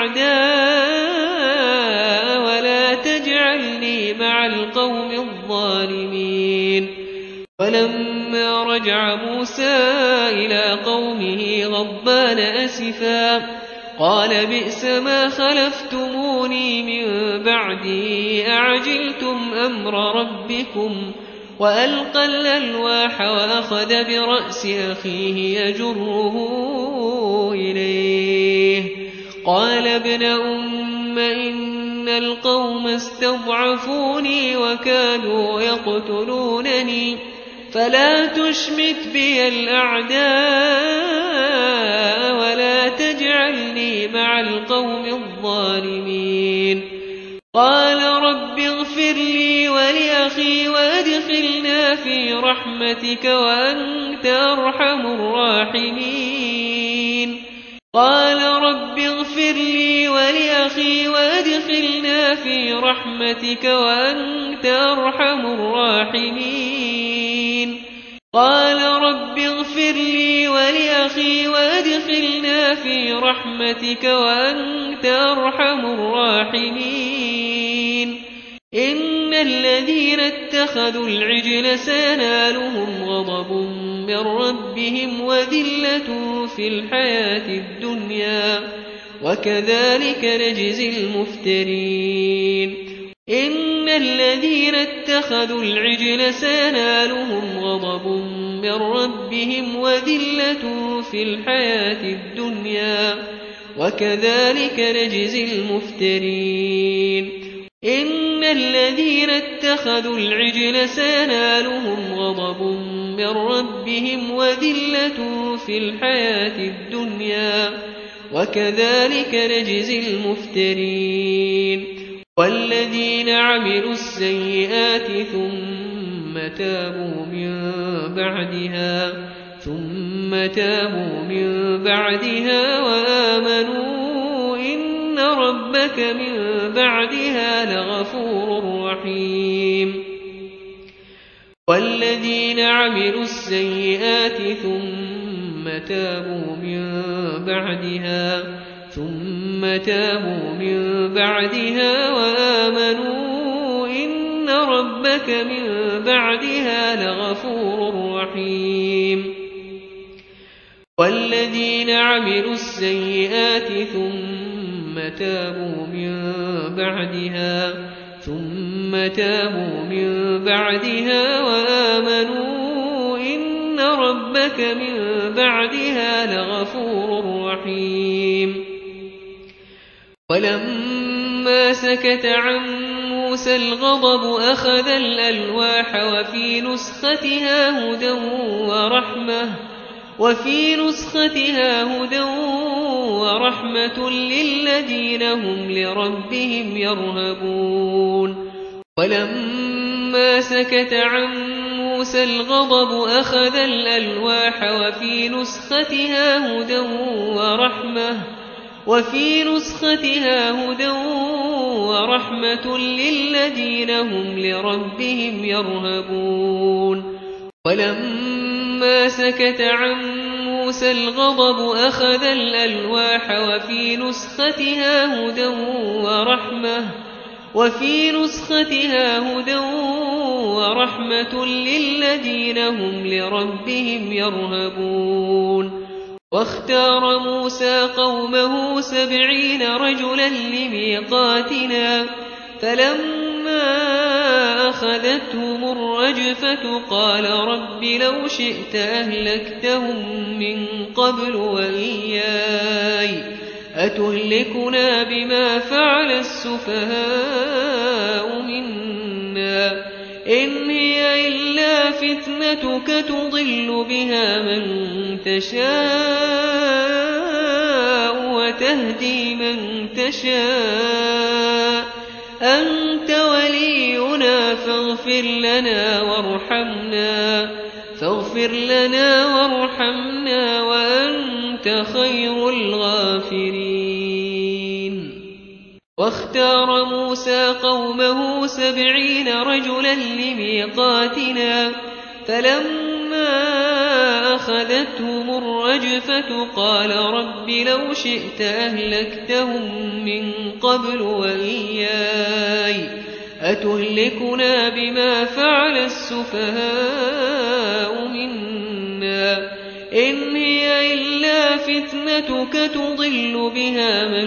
الأعداء ولا تجعلني مع القوم الظالمين. ولما رجع موسى إلى قومه غضبان أسفا قال بئس ما خلفتموني من بعدي أعجلتم أمر ربكم وألقى الألواح وأخذ برأس أخيه يجره إليه قال ابن أم إن القوم استضعفوني وكانوا يقتلونني فلا تشمت بي الأعداء ولا تجعلني مع القوم الظالمين. قال رب اغفر لي ولأخي وأدخلنا في رحمتك وأنت أرحم الراحمين. قال رب اغفر لي ولأخي وأدخلنا في رحمتك وأنت أرحم الراحمين. قال رب اغفر لي ولأخي وأدخلنا في رحمتك وأنت أرحم الراحمين. إن الذين اتخذوا العجل سينالهم غضب من ربهم وذلة في الحياة الدنيا وكذلك نجزي المفترين. إن الذين اتخذوا العجل سينالهم غضب من ربهم وذلة في الحياة الدنيا وكذلك نجزي المفترين. إن الذين اتخذوا العجل سينالهم غضب من ربهم وذلة في الحياة الدنيا وكذلك نجزي المفترين. والذين عملوا السيئات ثم تابوا من بعدها وآمنوا إن ربك من بعدها لغفور رحيم. والذين عملوا السيئات ثم تابوا من بعدها وآمنوا إن ربك من بعدها لغفور رحيم. والذين عملوا السيئات ثم تابوا من بعدها وآمنوا إن ربك من بعدها لغفور رحيم. ولما سكت عن موسى الغضب أخذ الألواح وفي نسختها هدى ورحمة للذين هم لربهم يرهبون. ولما سكت عن موسى الغضب أخذ الألواح وفي نسختها هدى ورحمة للذين هم لربهم يرهبون. ولما سكت عن موسى الغضب أخذ الألواح وفي وفي نسختها هدى ورحمة للذين هم لربهم يرهبون. واختار موسى قومه 70 رجلا لميقاتنا فلما أخذتهم الرجفة قال رب لو شئت أهلكتهم من قبل وإياي أتهلكنا بما فعل السفهاء منا إن هي إلا فتنتك تضل بها من تشاء وتهدي من تشاء أنت ولينا فاغفر لنا وارحمنا وأنت خير الغافرين. واختار موسى قومه 70 رجلا لميقاتنا فلما أخذتهم الرجفة قال رب لو شئت أهلكتهم من قبل وإياي أتهلكنا بما فعل السفهاء منا إن هي إلا فتنتك تضل بها من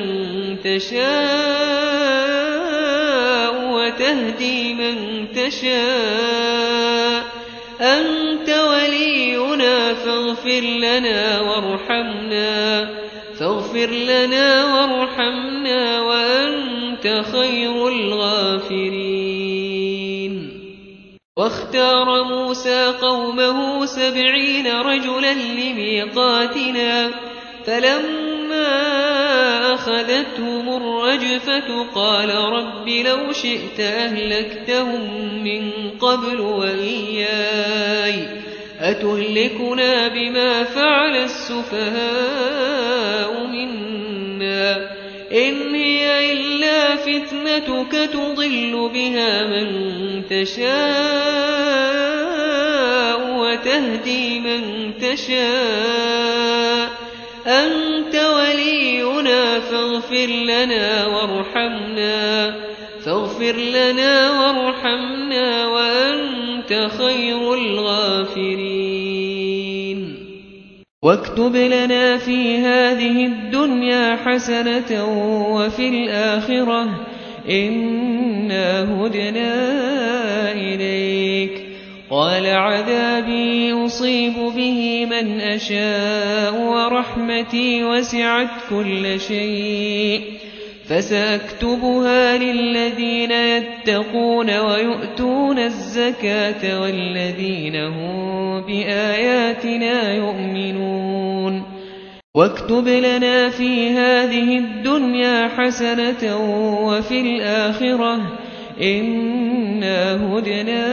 تشاء وتهدي من تشاء أنت ولينا فاغفر لنا وارحمنا وأنت خير الغافرين. واختار موسى قومه 70 رجلا لميقاتنا فلما أخذتهم الرجفة قال رب لو شئت أهلكتهم من قبل وإياي أتهلكنا بما فعل السفهاء منا إن هي إلا فتنتك تضل بها من تشاء وتهدي من تشاء أنت ولينا فاغفر لنا وارحمنا وأنت خير الغافرين. واكتب لنا في هذه الدنيا حسنة وفي الآخرة إنا هدنا إليك قال عذابي يصيب به من أشاء ورحمتي وسعت كل شيء فسأكتبها للذين يتقون ويؤتون الزكاة والذين هم بآياتنا يؤمنون. واكتب لنا في هذه الدنيا حسنة وفي الآخرة إنا هدنا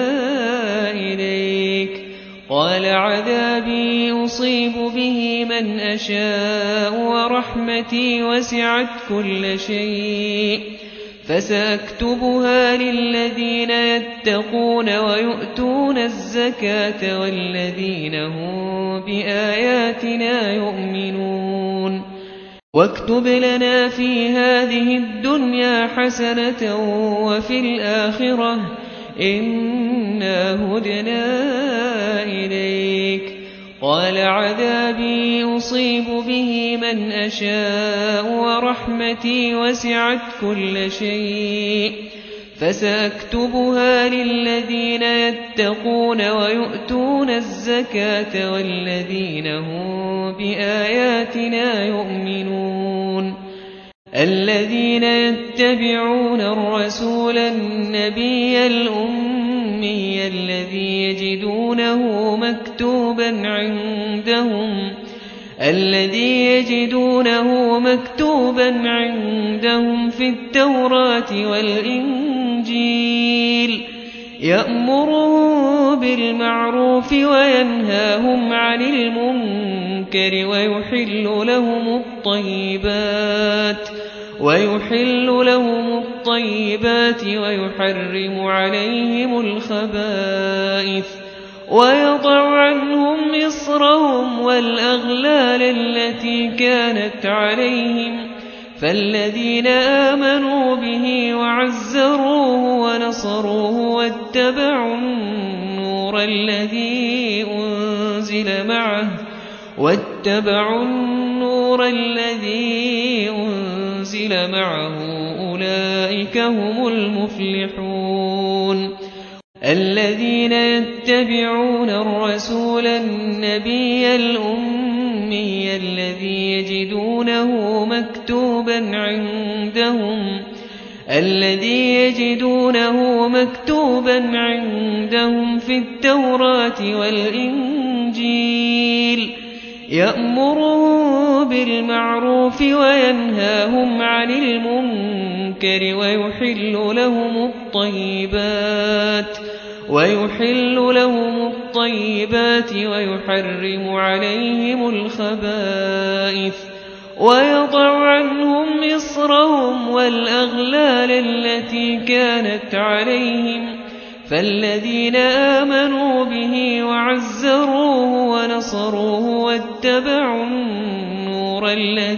إليك قال عذابي يصيب به من أشاء ورحمتي وسعت كل شيء فسأكتبها للذين يتقون ويؤتون الزكاة والذين هم بآياتنا يؤمنون. واكتب لنا في هذه الدنيا حسنة وفي الآخرة إنا هدنا إليك قال عذابي يصيب به من أشاء ورحمتي وسعت كل شيء فسأكتبها للذين يتقون ويؤتون الزكاة والذين هم بآياتنا يؤمنون. الذين يتبعون الرسول النبي الأمي الذي يجدونه مكتوبا عندهم في التوراة والإنجيل يأمرهم بالمعروف وينهاهم عن المنكر ويحل لهم الطيبات ويحرم عليهم الخبائث ويضع عنهم إصرهم والأغلال التي كانت عليهم فالذين آمنوا به وعزروه ونصروه واتبعوا النور الذي أنزل معه أولئك هم المفلحون الذين يتبعون الرسول النبي الأمي الذي يجدونه مكتوبا عندهم في التوراة والإنجيل يأمرهم بالمعروف وينهاهم عن المنكر ويحل لهم الطيبات ويحرم عليهم الخبائث ويضع عنهم إصرهم والأغلال التي كانت عليهم فالذين آمنوا به وعزروه ونصروه واتبعوا النور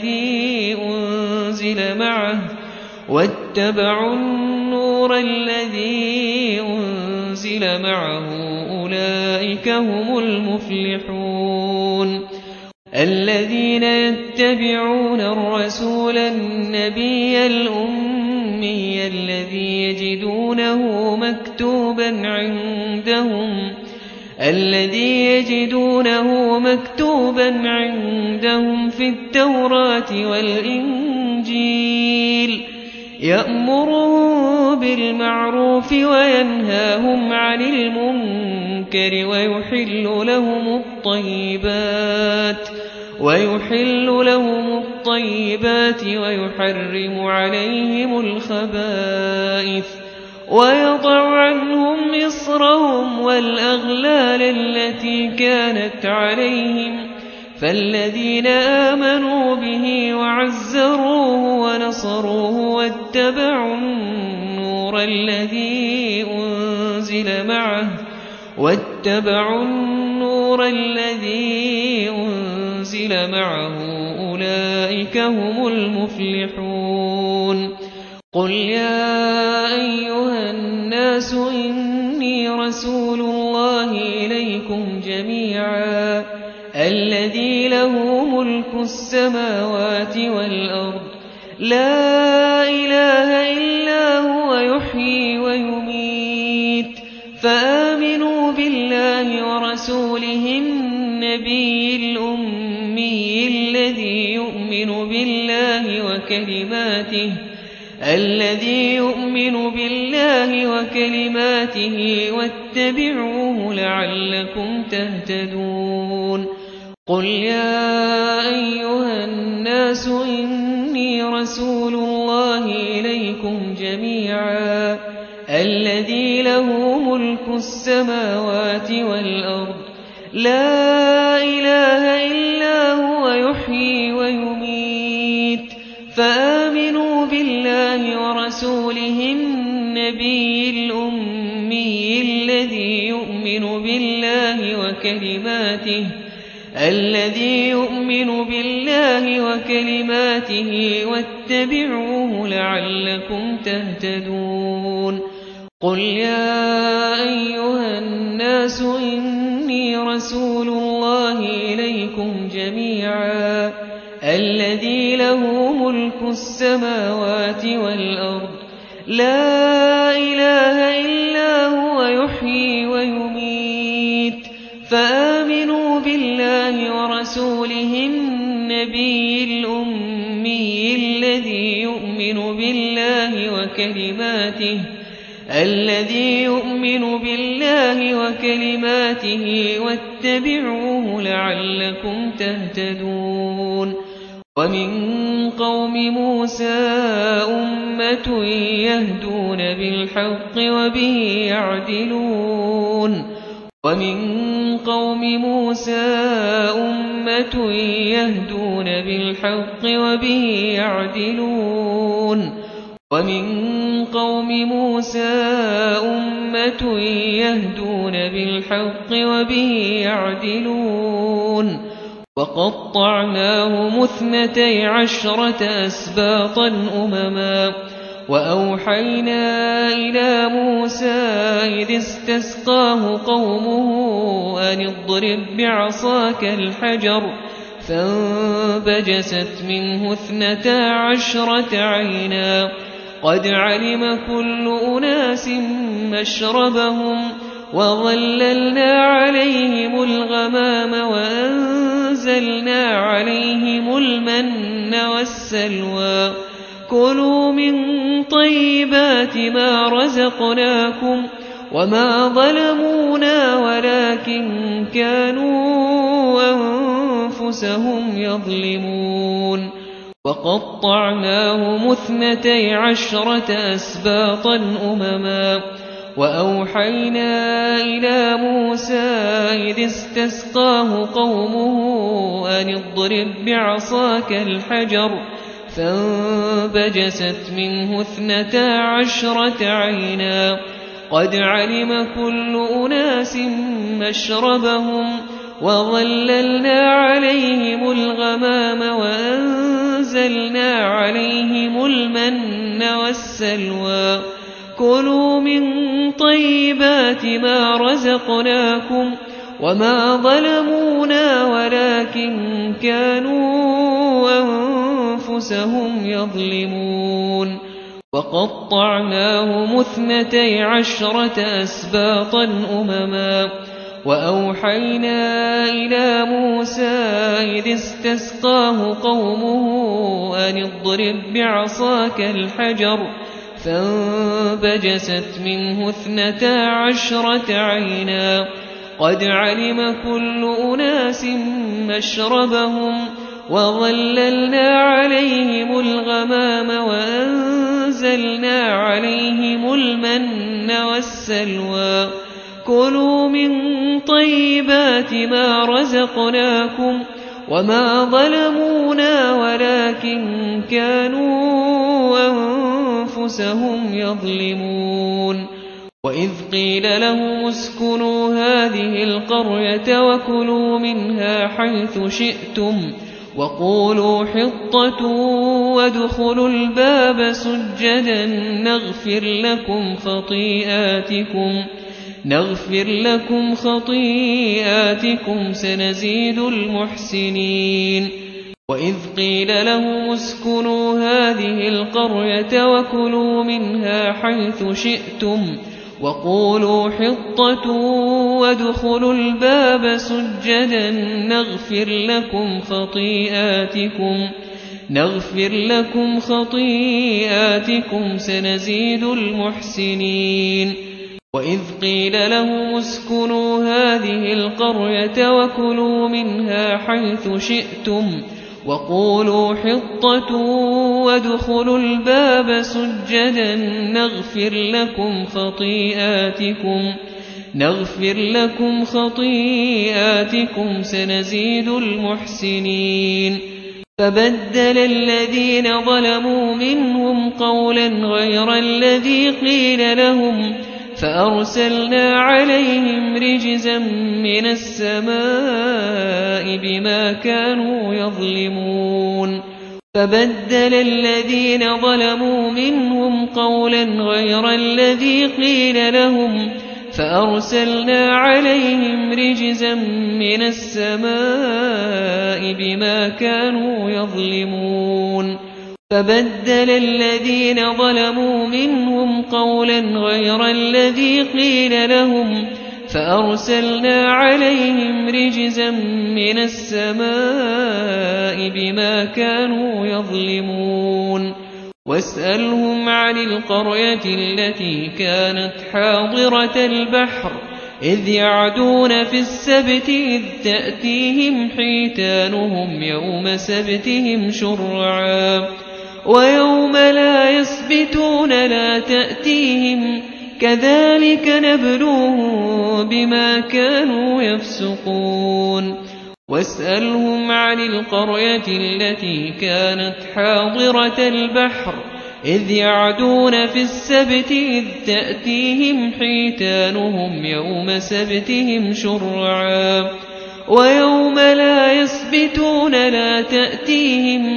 الذي أنزل معه أولئك هم المفلحون الذين يتبعون الرسول النبي الأمي الذي يجدونه مكتوبا عندهم في التوراة والإنجيل يأمرهم بالمعروف وينهاهم عن المنكر ويحل لهم الطيبات ويحرم عليهم الخبائث ويضع عنهم إصرهم والأغلال التي كانت عليهم فالذين آمنوا به وعزروه ونصروه واتبعوا النور الذي أنزل معه أولئك هم المفلحون قل يا أيها الناس إني رسول الله إليكم جميعا الذي له ملك السماوات والأرض لا إله إلا هو يحيي ويميت فآمنوا بالله ورسوله النبي الأمي الذي يؤمن بالله وكلماته واتبعوه لعلكم تهتدون قل يا أيها الناس إني رسول الله إليكم جميعا الذي له ملك السماوات والأرض لا إله إلا هو يحيي ويميت فآمنوا بالله ورسوله النبي الأمي الذي يؤمن بالله وكلماته واتبعوه لعلكم تهتدون قل يا أيها الناس إني رسول الله إليكم جميعا الذي له ملك السماوات والأرض لا إله إلا هو يحيي ويميت فآمنوا بالله ورسوله النبي الأمي الذي يؤمن بالله وكلماته واتبعوه لعلكم تهتدون ومن قوم موسى أمة يهدون بالحق وبه يعدلون وقطعناهم 12 أسباطا أمما وأوحينا إلى موسى إذ استسقاه قومه أن اضرب بعصاك الحجر فانبجست منه 12 عينا قد علم كل أناس مشربهم وظللنا عليهم الغمام وأنزلنا عليهم المن والسلوى كلوا من طيبات ما رزقناكم وما ظلمونا ولكن كانوا أنفسهم يظلمون وقطعناهم 12 أسباطا أمما وأوحينا إلى موسى إذ استسقاه قومه أن اضرب بعصاك الحجر فانبجست منه 12 عينا قد علم كل أناس مشربهم وظللنا عليهم الغمام وأنزلنا عليهم المن والسلوى كلوا من طيبات ما رزقناكم وما ظلمونا ولكن كانوا أنفسهم يظلمون وقطعناهم 12 أسباطا أمما وأوحينا إلى موسى إذ استسقاه قومه أن اضرب بعصاك الحجر فانبجست منه 12 عينا قد علم كل أناس مشربهم وظللنا عليهم الغمام وأنزلنا عليهم المن والسلوى كلوا من طيبات ما رزقناكم وما ظلمونا ولكن كانوا أنفسهم يظلمون وإذ قيل لهم اسكنوا هذه القرية وكلوا منها حيث شئتم وقولوا حطة وادخلوا الباب سجدا نغفر لكم خطيئاتكم سنزيد المحسنين وإذ قيل لهم اسكنوا هذه القرية وكلوا منها حيث شئتم وقولوا حطة وادخلوا الباب سجدا نغفر لكم خطيئاتكم سنزيد المحسنين وإذ قيل لهم اسكنوا هذه القرية وكلوا منها حيث شئتم وقولوا حطة وادخلوا الباب سجدا نغفر لكم خطيئاتكم سنزيد المحسنين فبدل الذين ظلموا منهم قولا غير الذي قيل لهم فأرسلنا عليهم رجزا من السماء بما كانوا يظلمون فبدل الذين ظلموا منهم قولا غير الذي قيل لهم فأرسلنا عليهم رجزا من السماء بما كانوا يظلمون فبدل الذين ظلموا منهم قولا غير الذي قيل لهم فأرسلنا عليهم رجزا من السماء بما كانوا يظلمون واسألهم عن القرية التي كانت حاضرة البحر إذ يعدون في السبت إذ تأتيهم حيتانهم يوم سبتهم شرعا ويوم لا يسبتون لا تأتيهم كذلك نبلوهم بما كانوا يفسقون واسألهم عن القرية التي كانت حاضرة البحر إذ يعدون في السبت إذ تأتيهم حيتانهم يوم سبتهم شرعا ويوم لا يسبتون لا تأتيهم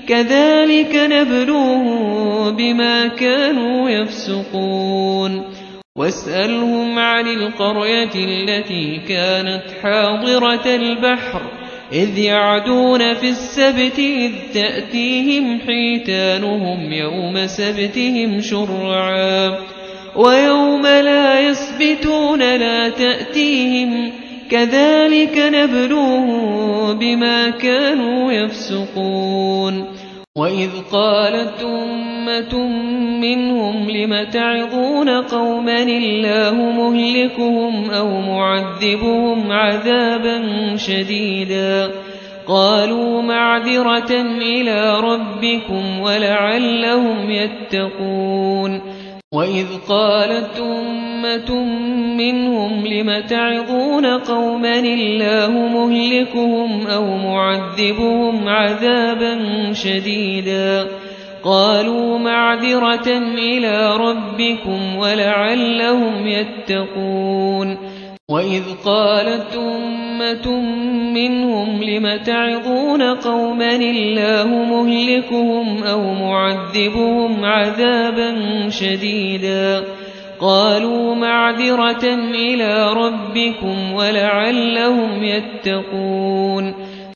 كذلك نبلوهم بما كانوا يفسقون واسألهم عن القرية التي كانت حاضرة البحر إذ يعدون في السبت إذ تأتيهم حيتانهم يوم سبتهم شرعا ويوم لا يسبتون لا تأتيهم كذلك نبلوهم بما كانوا يفسقون وإذ قالت أمة منهم لم تعظون قوما الله مهلكهم أو معذبهم عذابا شديدا قالوا معذرة إلى ربكم ولعلهم يتقون وإذ قالت أمة منهم لم تعظون قوما الله مهلكهم أو معذبهم عذابا شديدا قالوا معذرة إلى ربكم ولعلهم يتقون وإذ قالت أمة منهم لم تعظون قوما الله مهلكهم أو معذبهم عذابا شديدا قالوا معذرة إلى ربكم ولعلهم يتقون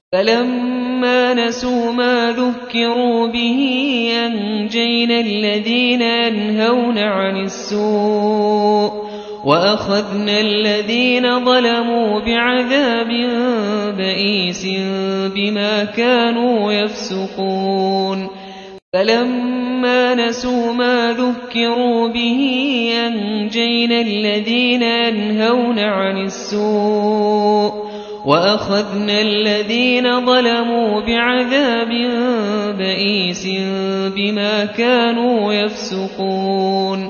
فلما نسوا ما ذكروا به أنجينا الذين ينهون عن السوء وأخذنا الذين ظلموا بعذاب بئيس بما كانوا يفسقون فلما نسوا ما ذكروا به أنجينا الذين ينهون عن السوء وأخذنا الذين ظلموا بعذاب بئيس بما كانوا يفسقون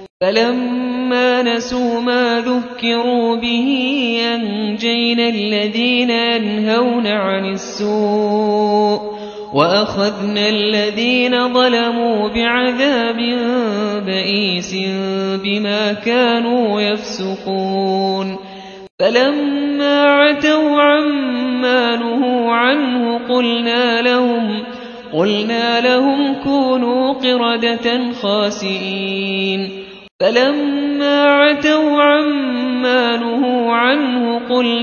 فلما نسوا ما ذكروا به أنجينا الذين ينهون عن السوء وأخذنا الذين ظلموا بعذاب بئيس بما كانوا يفسقون فلما عتوا عما نهوا عنه قلنا لهم كونوا قردة خاسئين فلما عتوا عما نهوا عنه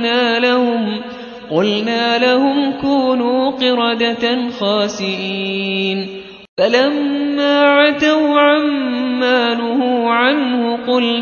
قلنا لهم كونوا قردة خاسئين فلما عتوا عما نهوا عنه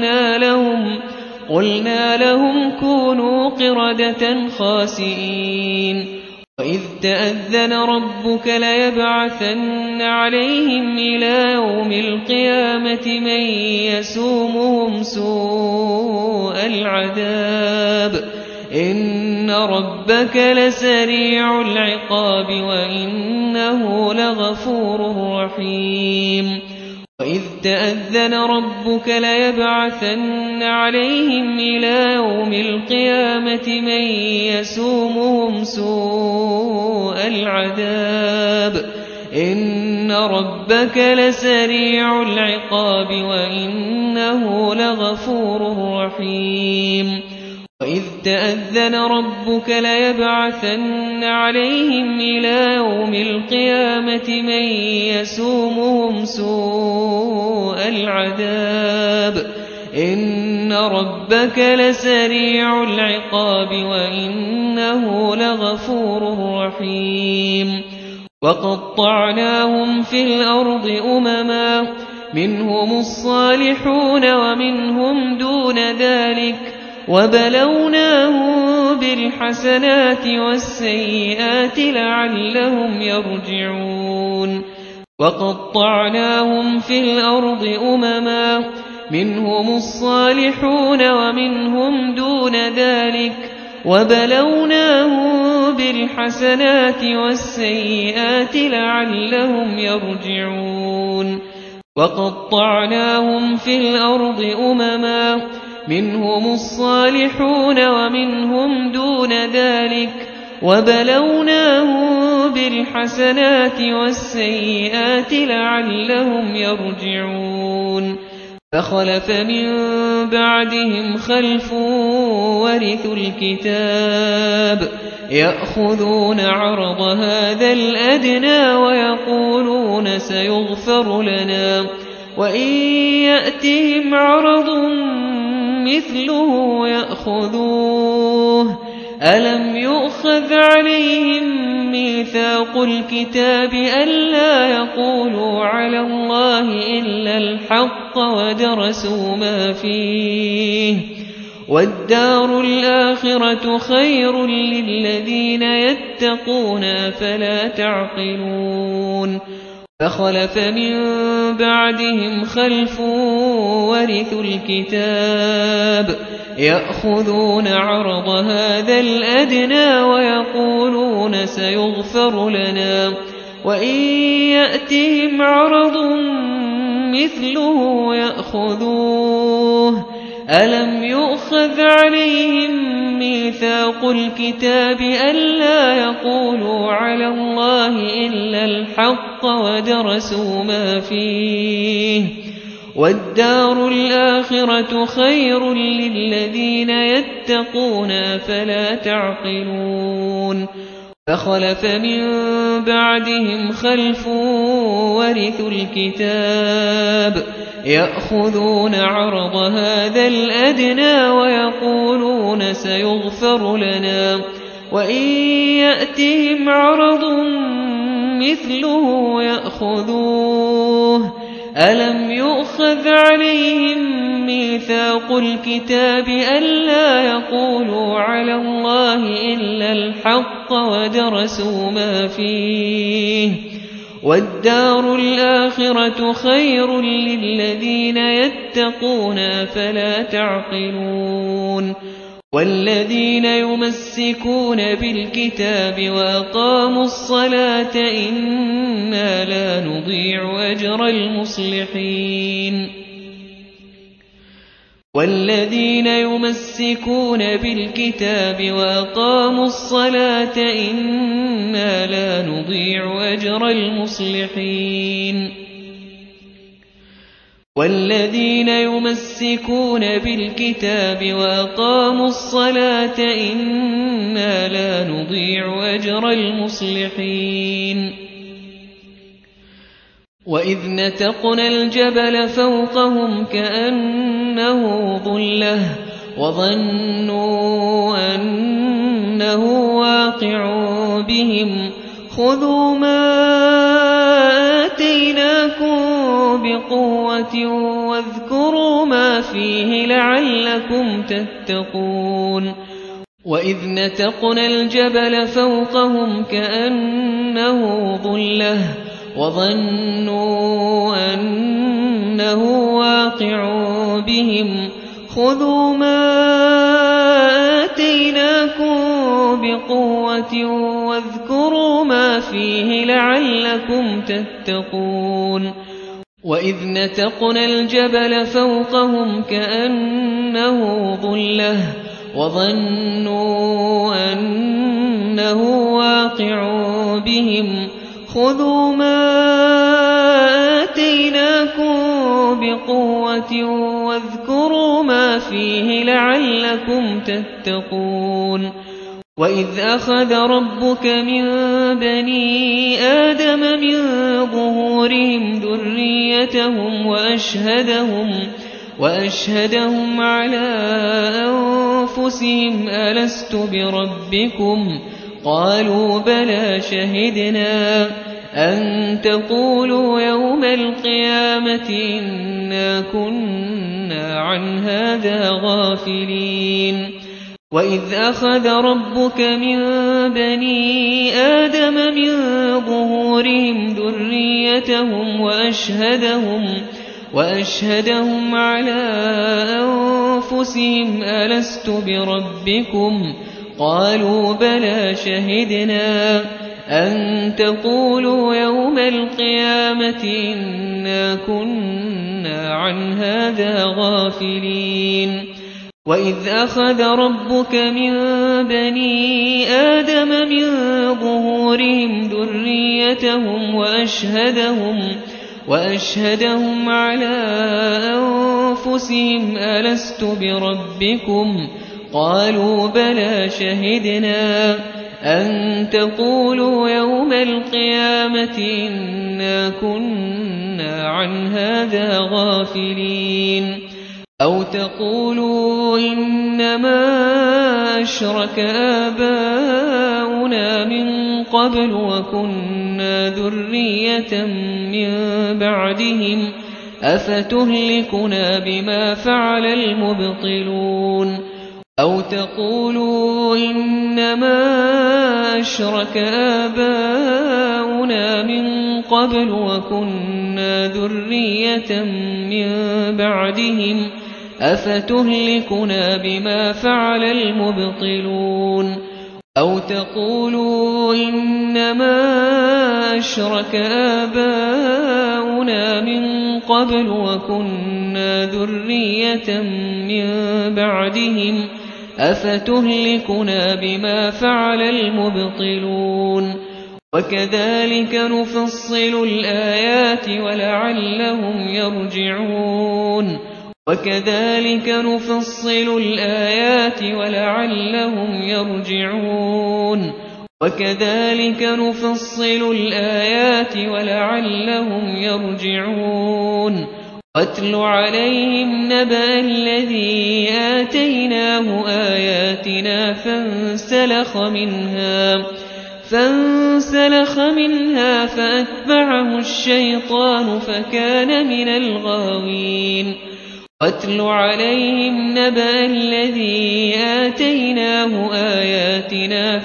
قلنا لهم كونوا قردة خاسئين وإذ تأذن ربك ليبعثن عليهم إلى يوم القيامة من يسومهم سوء العذاب إن ربك لسريع العقاب وإنه لغفور رحيم وإذ تأذن ربك ليبعثن عليهم إلى يوم القيامة من يسومهم سوء العذاب إن ربك لسريع العقاب وإنه لغفور رحيم وإذ تأذن ربك ليبعثن عليهم إلى يوم القيامة من يسومهم سوء العذاب إن ربك لسريع العقاب وإنه لغفور رحيم وقطعناهم في الأرض أمما منهم الصالحون ومنهم دون ذلك وبلوناهم بالحسنات والسيئات لعلهم يرجعون وقطعناهم في الأرض أمما منهم الصالحون ومنهم دون ذلك وبلوناهم بالحسنات والسيئات لعلهم يرجعون وقطعناهم في الأرض أمما منهم الصالحون ومنهم دون ذلك وبلوناهم بالحسنات والسيئات لعلهم يرجعون فخلف من بعدهم خلف ورثوا الكتاب يأخذون عرض هذا الأدنى ويقولون سيغفر لنا وإن يأتهم عرض مثله يأخذوه ألم يؤخذ عليهم ميثاق الكتاب ألا يقولوا على الله إلا الحق ودرسوا ما فيه والدار الآخرة خير للذين يتقون أفلا تعقلون فخلف من بعدهم خلف ورثوا الكتاب يأخذون عرض هذا الأدنى ويقولون سيغفر لنا وإن يأتهم عرض مثله يأخذوه ألم يؤخذ عليهم ميثاق الكتاب ألا يقولوا على الله إلا الحق ودرسوا ما فيه والدار الآخرة خير للذين يتقون أفلا تعقلون فخلف من بعدهم خلف ورثوا الكتاب يأخذون عرض هذا الأدنى ويقولون سيغفر لنا وإن يأتهم عرض مثله يأخذوه ألم يؤخذ عليهم ميثاق الكتاب ألا يقولوا على الله إلا الحق ودرسوا ما فيه والدار الآخرة خير للذين يتقون أفلا تعقلون والذين يمسكون بالكتاب وأقاموا الصلاة إنا لا نضيع أجر المصلحين والذين يمسكون بالكتاب وأقاموا الصلاة إنا لا نضيع أجر المصلحين والذين يمسكون بالكتاب وأقاموا الصلاة إنا لا نضيع أجر المصلحين وإذ نتقنا الجبل فوقهم كأنه ظلة وظنوا أنه واقع بهم خذوا ما آتيناكم بقوة واذكروا ما فيه لعلكم تتقون وإذ نتقنا الجبل فوقهم كأنه ظلة وظنوا أنه واقع بهم خذوا ما آتيناكم بقوة واذكروا ما فيه لعلكم تتقون وإذ نتقنا الجبل فوقهم كأنه ظلة وظنوا أنه واقع بهم خذوا ما آتيناكم بقوة واذكروا ما فيه لعلكم تتقون وإذ أخذ ربك من بني آدم من ظهورهم ذريتهم وأشهدهم على أنفسهم ألست بربكم قالوا بلى شهدنا أن تقولوا يوم القيامة إنا كنا عن هذا غافلين وإذ أخذ ربك من بني آدم من ظهورهم ذريتهم وأشهدهم على أنفسهم ألست بربكم قالوا بلى شهدنا أن تقولوا يوم القيامة إنا كنا عن هذا غافلين وإذ أخذ ربك من بني آدم من ظهورهم ذريتهم وأشهدهم على أنفسهم ألست بربكم قالوا بلى شهدنا أن تقولوا يوم القيامة إنا كنا عن هذا غافلين أو تقولوا إنما أشرك آباؤنا من قبل وكنا ذرية من بعدهم أفتهلكنا بما فعل المبطلون أو تقولوا إنما أشرك آباؤنا من قبل وكنا ذرية من بعدهم أفتهلكنا بما فعل المبطلون أو تقولوا إنما أشرك آباؤنا من قبل وكنا ذرية من بعدهم أفتهلكنا بما فعل المبطلون وكذلك نفصل الآيات ولعلهم يرجعون وكذلك نفصل الآيات ولعلهم يرجعون وكذلك نفصل الآيات ولعلهم يرجعون واتل عليهم نبأ الذي آتيناه آياتنا فانسلخ منها فأتبعه الشيطان فكان من الغاوين واتل عليهم نبأ الذي آتيناه آياتنا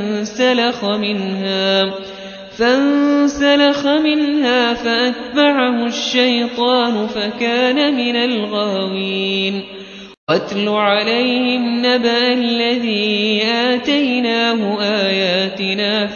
فانسلخ منها فأتبعه الشيطان فكان من الغاوين واتل عليهم نبأ الذي آتيناه آياتنا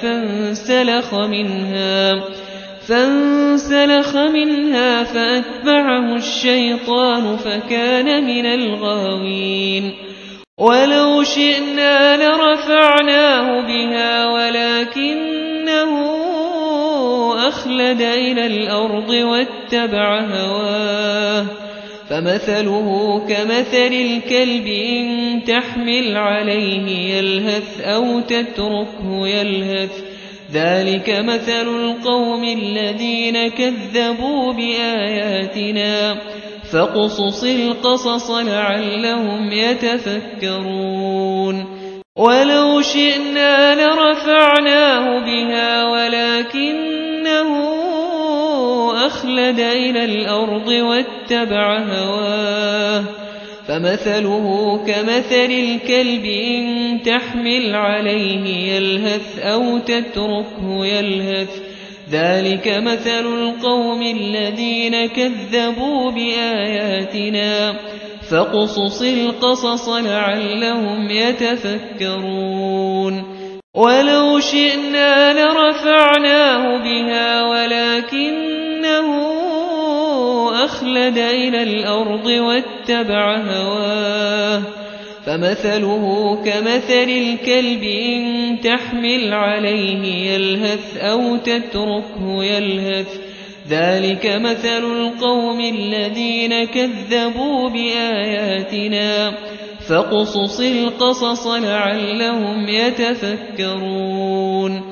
فانسلخ منها فأتبعه الشيطان فكان من الغاوين ولو شئنا لرفعناه بها ولكنه أخلد إلى الأرض واتبع هواه فمثله كمثل الكلب إن تحمل عليه يلهث أو تتركه يلهث ذلك مثل القوم الذين كذبوا بآياتنا فاقصص القصص لعلهم يتفكرون ولو شئنا لرفعناه بها ولكنه أخلد إلى الأرض واتبع هواه فمثله كمثل الكلب إن تحمل عليه يلهث أو تتركه يلهث ذلك مثل القوم الذين كذبوا بآياتنا فاقصص القصص لعلهم يتفكرون ولو شئنا لرفعناه بها ولكنه أخلد إلى الأرض واتبع هواه فمثله كمثل الكلب إن تحمل عليه يلهث أو تتركه يلهث ذلك مثل القوم الذين كذبوا بآياتنا فاقصص القصص لعلهم يتفكرون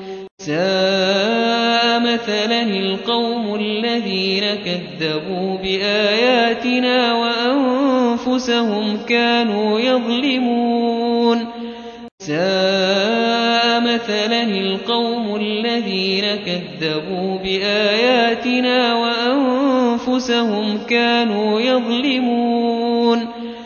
ساء مثلا القوم الذين كذبوا بآياتنا وأنفسهم كانوا يظلمون ساء مثلا القوم الذين كذبوا بآياتنا وأنفسهم كانوا يظلمون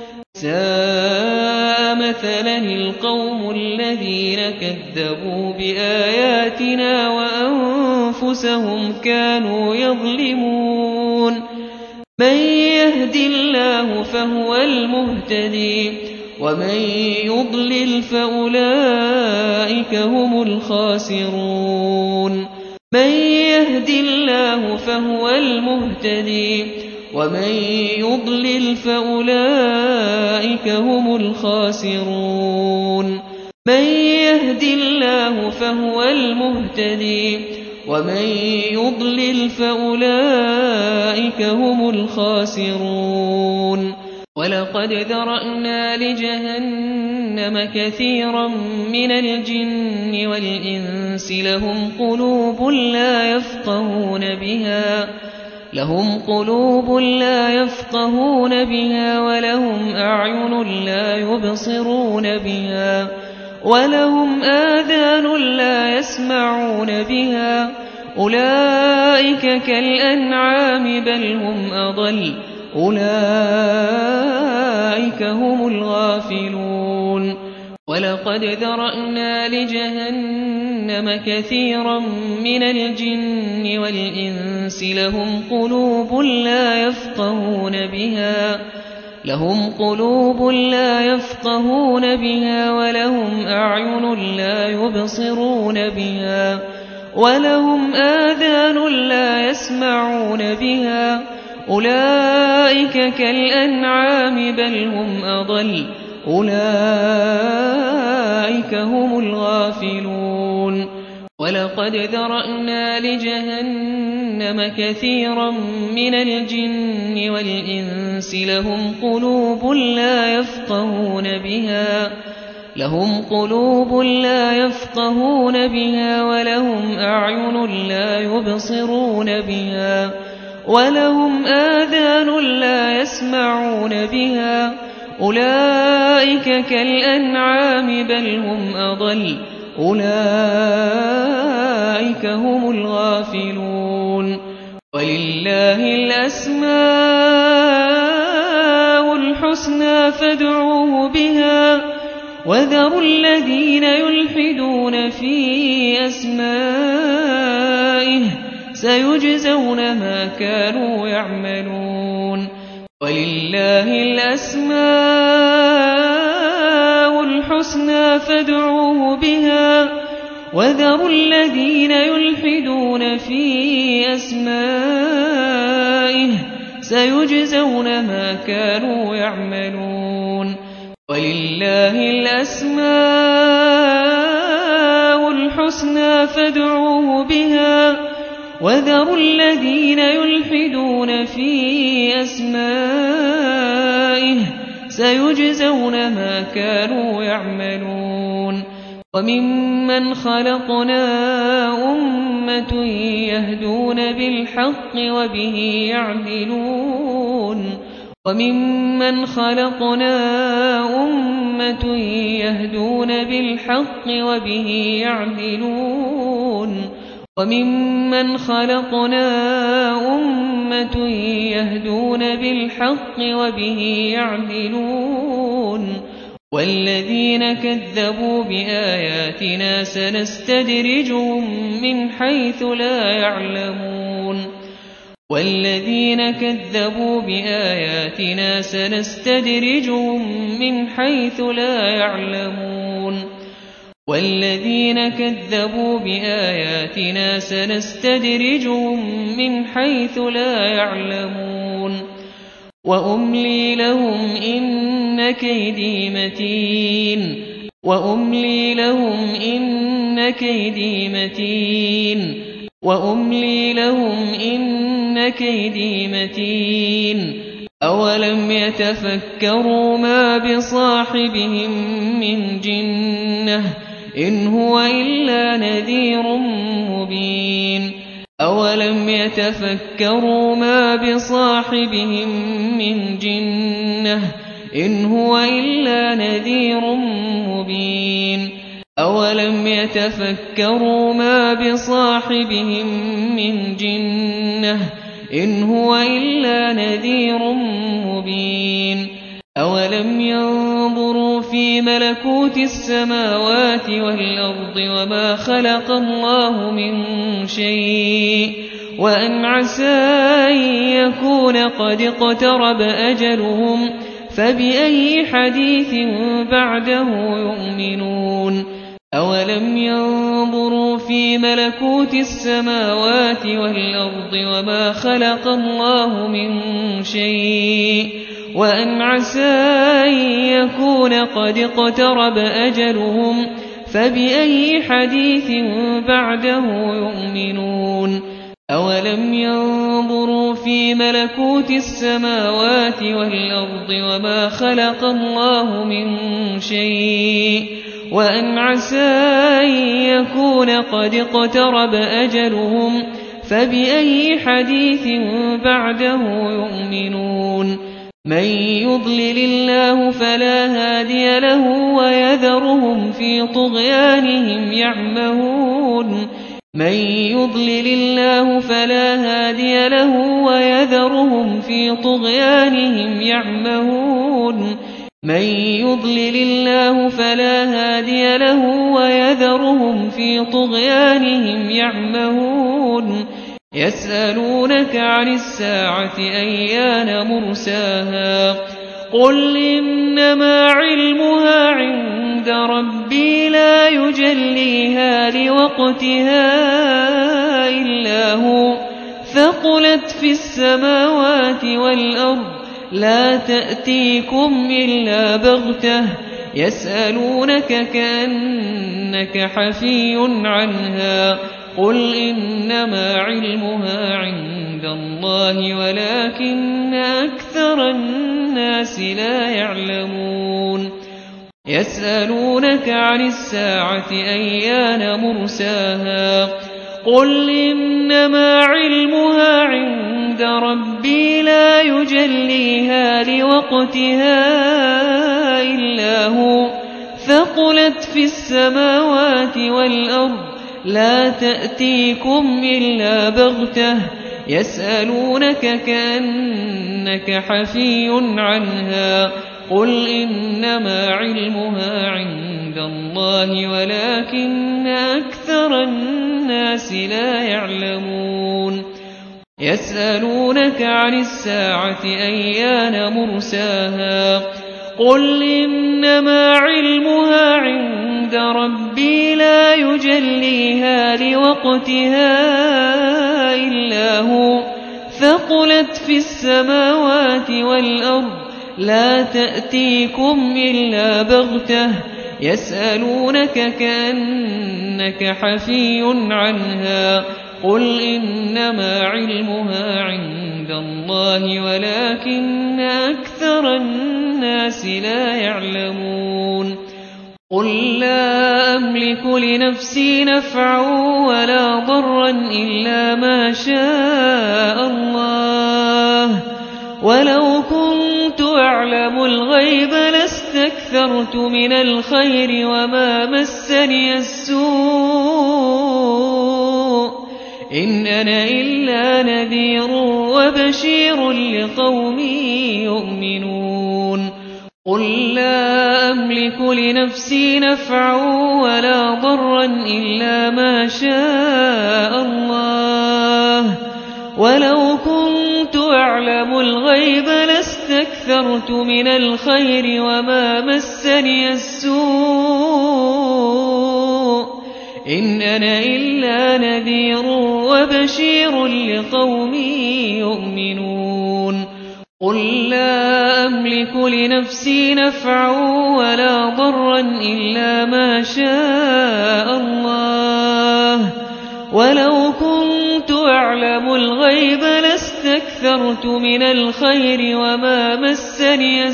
ساء مثلا القوم الذين كذبوا بآياتنا وأنفسهم كانوا يظلمون من يهد الله فهو المهتدي ومن يضلل فأولئك هم الخاسرون من يهد الله فهو المهتدي ومن يضلل فأولئك هم الخاسرون من يهد الله فهو المهتدي ومن يضلل فأولئك هم الخاسرون ولقد ذرأنا لجهنم كثيرا من الجن والإنس لهم قلوب لا يفقهون بها ولهم أعين لا يبصرون بها ولهم آذان لا يسمعون بها أولئك كالأنعام بل هم أضل أولئك هم الغافلون ولقد ذرأنا لجهنم كثيرا من الجن والإنس لهم قلوب لا يفقهون بها ولهم أعين لا يبصرون بها ولهم آذان لا يسمعون بها أولئك كالأنعام بل هم أضل أولئك هم الغافلون ولقد ذرأنا لجهنم كثيرا من الجن والإنس لهم قلوب لا يفقهون بها ولهم أعين لا يبصرون بها ولهم آذان لا يسمعون بها أولئك كالأنعام بل هم أضل أولئك هم الغافلون ولله الأسماء الحسنى فادعوه بها وذروا الذين يلحدون في أسمائه سيجزون ما كانوا يعملون ولله الأسماء الحسنى فادعوه بها وذروا الذين يلحدون في أسمائه سيجزون ما كانوا يعملون ولله الأسماء الحسنى فادعوه بها وذروا الذين يلحدون في أسمائه سيجزون ما كانوا يعملون وممن خلقنا أمة يهدون بالحق وبه يعدلون وممن خلقنا أمة يهدون بالحق وبه يعدلون وممن خلقنا أمة يهدون بالحق وبه يعدلون والذين كذبوا بآياتنا سنستدرجهم من حيث لا يعلمون والذين كذبوا بآياتنا سنستدرجهم من حيث لا يعلمون والذين كذبوا بآياتنا سنستدرجهم من حيث لا يعلمون وأملي لهم إن كيدي متين وأملي لهم إن كيدي متين وأملي لهم إن كيدي متين أولم يتفكروا ما بصاحبهم من جنة إن هو إلا نذير مبين أولم يتفكروا ما بصاحبهم من جنة إن هو إلا نذير مبين أولم يتفكروا ما بصاحبهم من جنة إن هو إلا نذير مبين أولم ينظروا في ملكوت السماوات والأرض وما خلق الله من شيء وأن عسى أن يكون قد اقترب أجلهم فبأي حديث بعده يؤمنون أولم ينظروا في ملكوت السماوات والأرض وما خلق الله من شيء وأن عسى أن يكون قد اقترب أجلهم فبأي حديث بعده يؤمنون أولم ينظروا في ملكوت السماوات والأرض وما خلق الله من شيء وأن عسى أن يكون قد اقترب أجلهم فبأي حديث بعده يؤمنون من يضلل الله فلا هادي له ويذرهم في طغيانهم يعمهون من يضلل الله فلا هادي له ويذرهم في طغيانهم يعمهون من يضلل الله فلا هادي له ويذرهم في طغيانهم يعمهون يسألونك عن الساعة أيان مرساها قل إنما علمها عند ربي لا يجليها لوقتها إلا هو ثقلت في السماوات والأرض لا تأتيكم إلا بغتة يسألونك كأنك حفي عنها قل إنما علمها عند الله ولكن أكثر الناس لا يعلمون يسألونك عن الساعة أيان مرساها قل إنما علمها عند ربي لا يجليها لوقتها إلا هو ثقلت في السماوات والأرض لا تأتيكم إلا بغتة يسألونك كأنك حفي عنها قل إنما علمها عند الله ولكن أكثر الناس لا يعلمون يسألونك عن الساعة أيان مرساها قل إنما علمها عند ربي لا يجليها لوقتها إلا هو ثقلت في السماوات والأرض لا تأتيكم إلا بغتة يسألونك كأنك حفي عنها قل إنما علمها عند الله ولكن أكثر الناس لا يعلمون قل لا أملك لنفسي نفعا ولا ضرا إلا ما شاء الله ولو كنت أعلم الغيب لاستكثرت من الخير وما مسني السوء إن أنا إلا نذير وبشير لقوم يؤمنون قل لا أملك لنفسي نفعا ولا ضرا إلا ما شاء الله ولو كنت أعلم الغيب لاستكثرت من الخير وما مسني السوء إن أنا إلا نذير وبشير لقوم يؤمنون قل لا أملك لنفسي نفعا ولا ضرا إلا ما شاء الله ولو كنت أعلم الغيب لاستكثرت من الخير وما مسني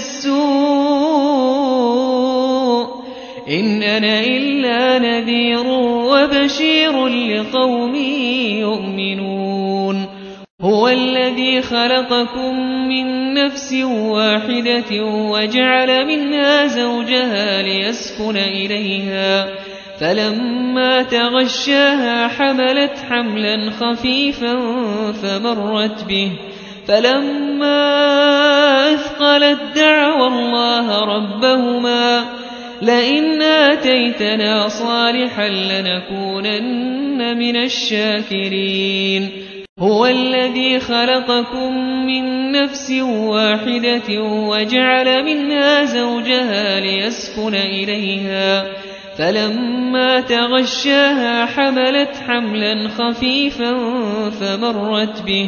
السوء إن أنا إلا نذير وبشير لقوم يؤمنون هو الذي خلقكم من نفس واحدة وجعل منها زوجها ليسكن إليها فلما تغشاها حملت حملا خفيفا فمرت به فلما أثقلت دعوا الله ربهما لئن آتيتنا صالحا لنكونن من الشاكرين هو الذي خلقكم من نفس واحدة وجعل منها زوجها ليسكن إليها فلما تغشاها حملت حملا خفيفا فمرت به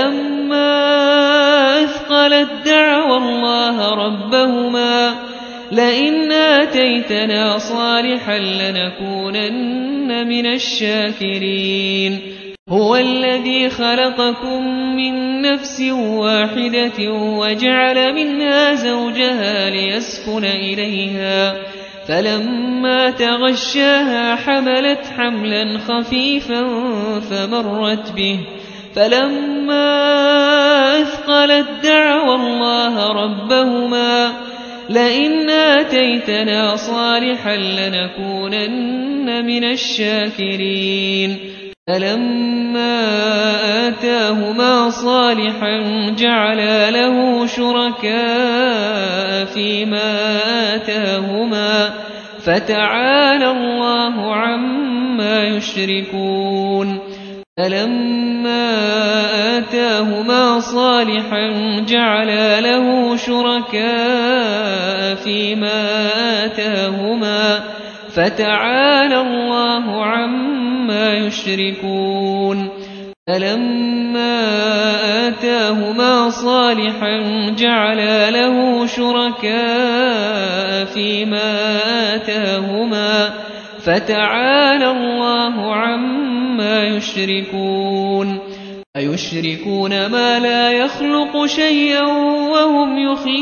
فلما أثقلت دعوا الله ربهما لئن آتيتنا صالحا لنكونن من الشاكرين هو الذي خلقكم من نفس واحدة وجعل منها زوجها ليسكن إليها فلما تغشاها حملت حملا خفيفا فمرت به فلما أثقلت دعوا الله ربهما لئن آتيتنا صالحا لنكونن من الشاكرين فلما آتاهما صالحا جعلا له شركاء فيما آتاهما فتعالى الله عما يشركون فلما آتاهما صالحا جعلا له شركاء فيما آتاهما فتعالى الله عما يشركون فلما آتاهما صالحا جعلا له شركاء فيما آتاهما فتعالى الله عما يشركون أيشركون ما لا يخلق شيئا وهم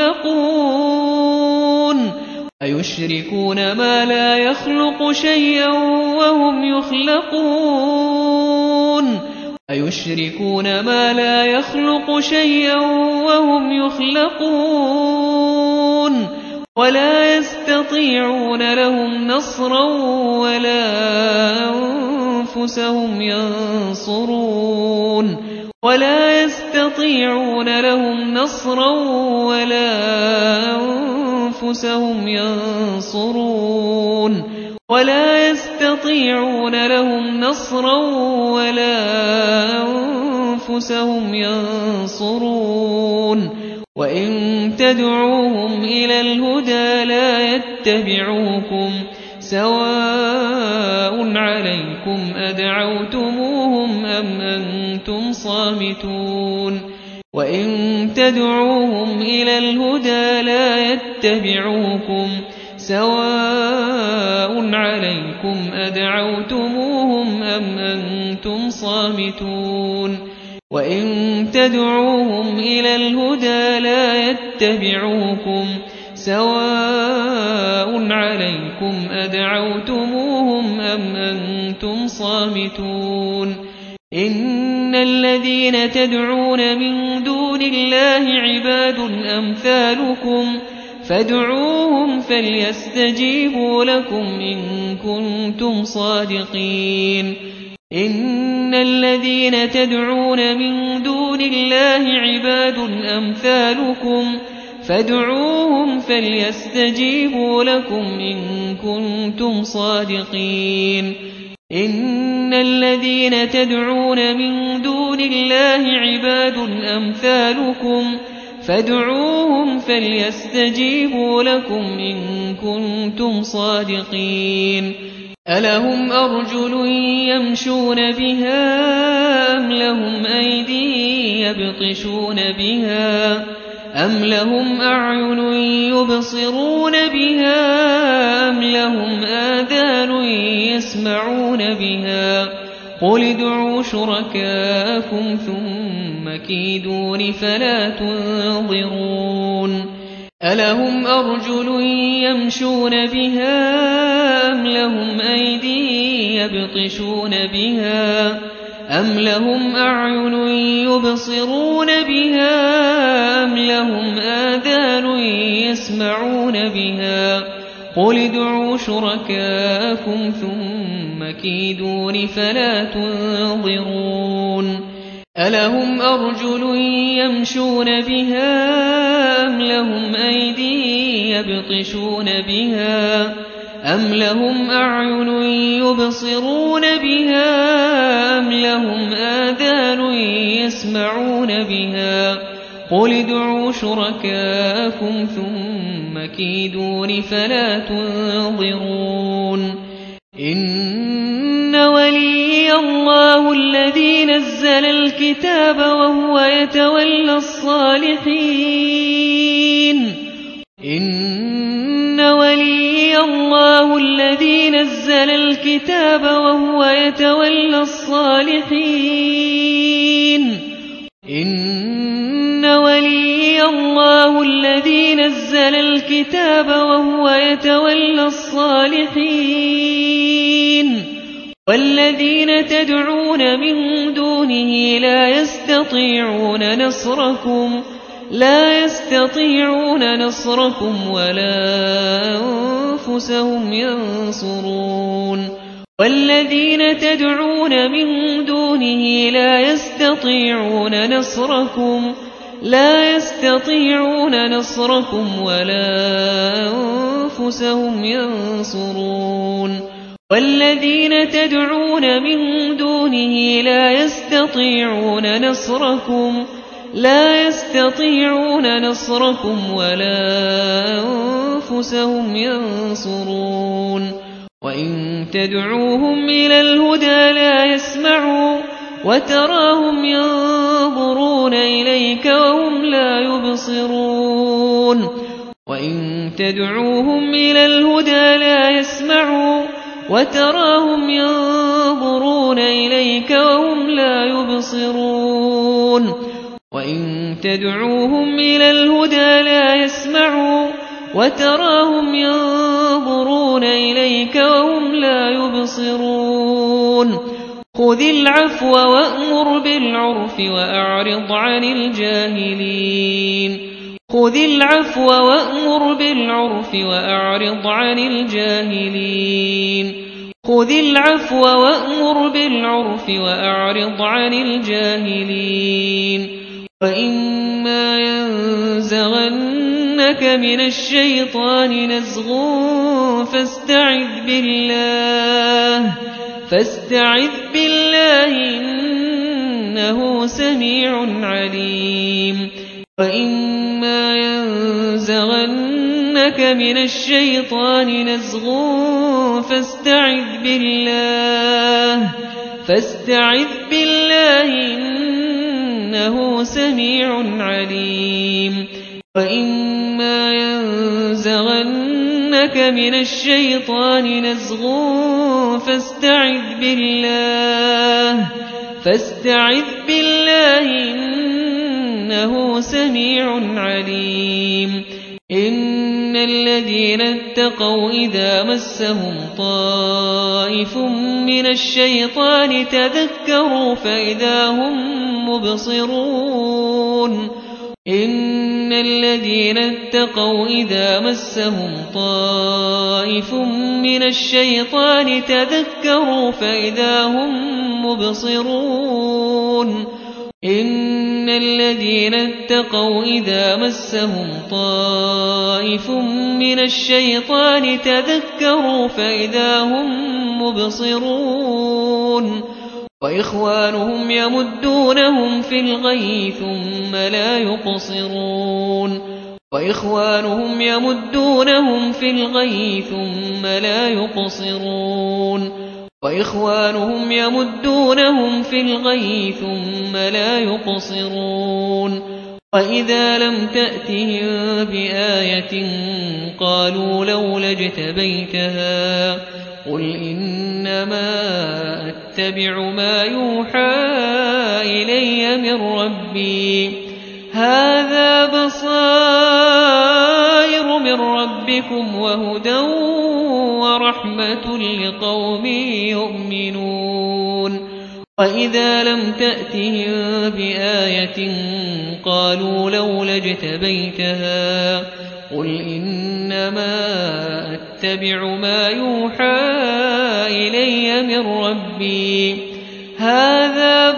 يخلقون أيشركون ما لا يخلق شيئا وهم يخلقون أيشركون ما لا يخلق شيئا وهم يخلقون ولا يستطيعون لهم نصرا ولا أنفسهم ينصرون ولا يستطيعون لهم نصرا ولا أنفسهم ينصرون ولا يستطيعون لهم نصرا ولا أنفسهم ينصرون وإن تدعوهم إلى الهدى لا يتبعوكم سواء عليكم أدعوتموهم أم أنتم صامتون وإن تدعوهم إلى الهدى لا يتبعوكم سواء عليكم أدعوتموهم أم أنتم صامتون وإن تدعوهم إلى الهدى لا يتبعوكم سواء عليكم أدعوتموهم أم أنتم صامتون إن الذين تدعون من دون الله عباد أمثالكم فادعوهم فليستجيبوا لكم إن كنتم صادقين إن الذين تدعون من دون الله عباد أمثالكم فادعوهم فليستجيبوا لكم إن كنتم صادقين إن الذين تدعون من دون الله عباد أمثالكم فادعوهم فليستجيبوا لكم إن كنتم صادقين ألهم أرجل يمشون بها أم لهم أيدي يبطشون بها أم لهم أعين يبصرون بها أم لهم آذان يسمعون بها قل ادعوا شركاءكم ثم كيدون فلا تنظرون ألهم أرجل يمشون بها أم لهم أيدي يبطشون بها أم لهم أعين يبصرون بها أم لهم آذان يسمعون بها قل ادعوا شركاءكم ثم كيدون فلا تنظرون ألهم أرجل يمشون بها أم لهم أيدي يبطشون بها أم لهم أعين يبصرون بها أم لهم آذان يسمعون بها قل ادعوا شركاءكم ثم كيدون فلا تنظرون إن ولي الله الذي نزل الكتاب وهو يتولى الصالحين إن الله الذي نزل الكتاب وهو يتولى الصالحين إن ولي الله الذي نزل الكتاب وهو يتولى الصالحين والذين تدعون من دونه لا يستطيعون نصركم ولا أنفسهم ينصرون والذين تدعون من دونه لا يستطيعون نصركم ولا أنفسهم ينصرون والذين تدعون من دونه لا يستطيعون نصركم ولا أنفسهم ينصرون وإن تدعوهم إلى الهدى لا يسمعوا وتراهم ينظرون إليك وهم لا يبصرون وإن تدعوهم إلى الهدى لا يسمعوا وتراهم ينظرون إليك وهم لا يبصرون وإن تدعوهم إلى الهدى لا يسمعوا وتراهم ينظرون إليك وهم لا يبصرون خذ العفو وأمر بالعرف وأعرض عن الجاهلين خذ العفو وأمر بالعرف وأعرض عن الجاهلين خذ العفو وأمر بالعرف وأعرض عن الجاهلين وإما ينزغنك من الشيطان نزغ فاستعذ بالله إنه سميع عليم وإما ينزغنك من الشيطان نزغ فاستعذ بالله إنه سميع عليم وإما ينزغنك من الشيطان نزغ فاستعذ بالله إنه سميع عليم إن الذين اتقوا إذا مسهم طائف من الشيطان تذكروا فإذا هم مبصرون إن الذين اتقوا إذا مسهم طائف من الشيطان تذكروا فإذا هم مبصرون إن الذين اتقوا إذا مسهم طائف من الشيطان تذكروا فإذا هم مبصرون وإخوانهم يمدونهم في الغي ثم لا يقصرون وإخوانهم يمدونهم في الغي ثم لا يقصرون وإخوانهم يمدونهم في الغي ثم لا يقصرون وإذا لم تأتهم بآية قالوا لولا اجتبيتها قل إنما أتبع ما يوحى إلي من ربي هذا بصائر من ربكم وهدى ورحمة لقوم يؤمنون وإذا لم تأتهم بآية قالوا لولا اجتبيتها قل إنما أتبع ما يوحى إلي من ربي هذا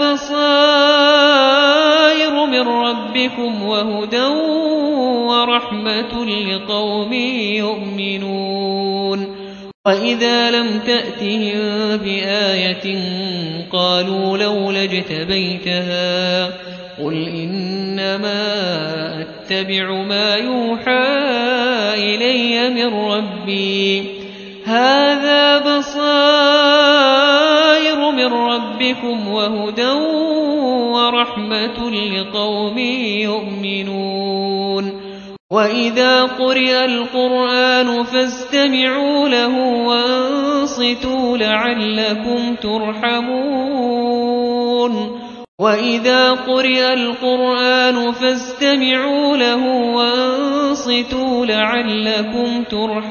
بصائر من ربكم وهدى ورحمة لقوم يؤمنون وإذا لم تأتهم بآية قالوا لولا اجتبيتها قل إنما أتبع ما يوحى إلي من ربي هذا بصائر من ربكم وهدى ورحمة لقوم يؤمنون وإذا قرئ القرآن فاستمعوا له وأنصتوا لعلكم ترحمون وإذا قرئ القرآن فاستمعوا له وأنصتوا لعلكم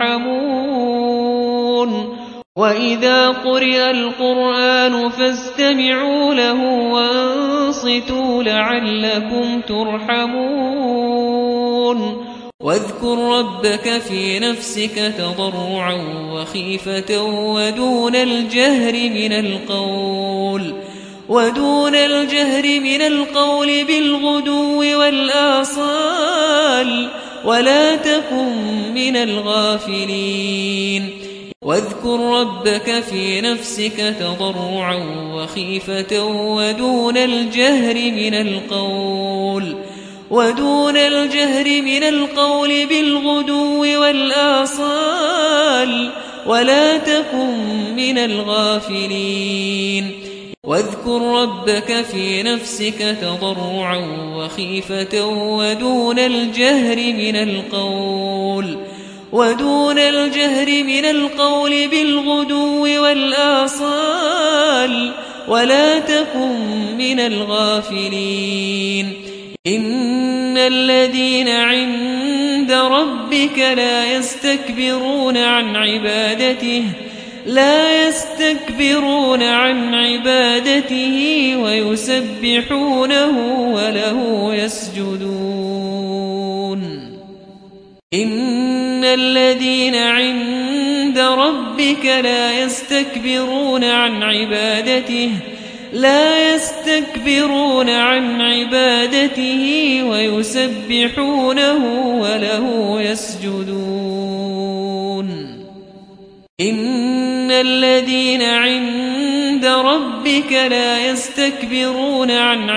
ترحمون وإذا قرئ القرآن فاستمعوا له وأنصتوا لعلكم ترحمون واذكر ربك في نفسك تضرعا وخيفة ودون الجهر من القول بالغدو والآصال ولا تكن من الغافلين واذكر ربك في نفسك تضرعا وخيفة ودون الجهر من القول بالغدو والآصال ولا تكن من الغافلين واذكر ربك في نفسك تضرعا وخيفة ودون الجهر من القول بالغدو والآصال ولا تكن من الغافلين إن الذين عند ربك لا يستكبرون عن عبادته ويسبحونه وله يسجدون إن الذين عند ربك لا يستكبرون عن عبادته ويسبحونه وله يسجدون إن الذين عند ربك لا يستكبرون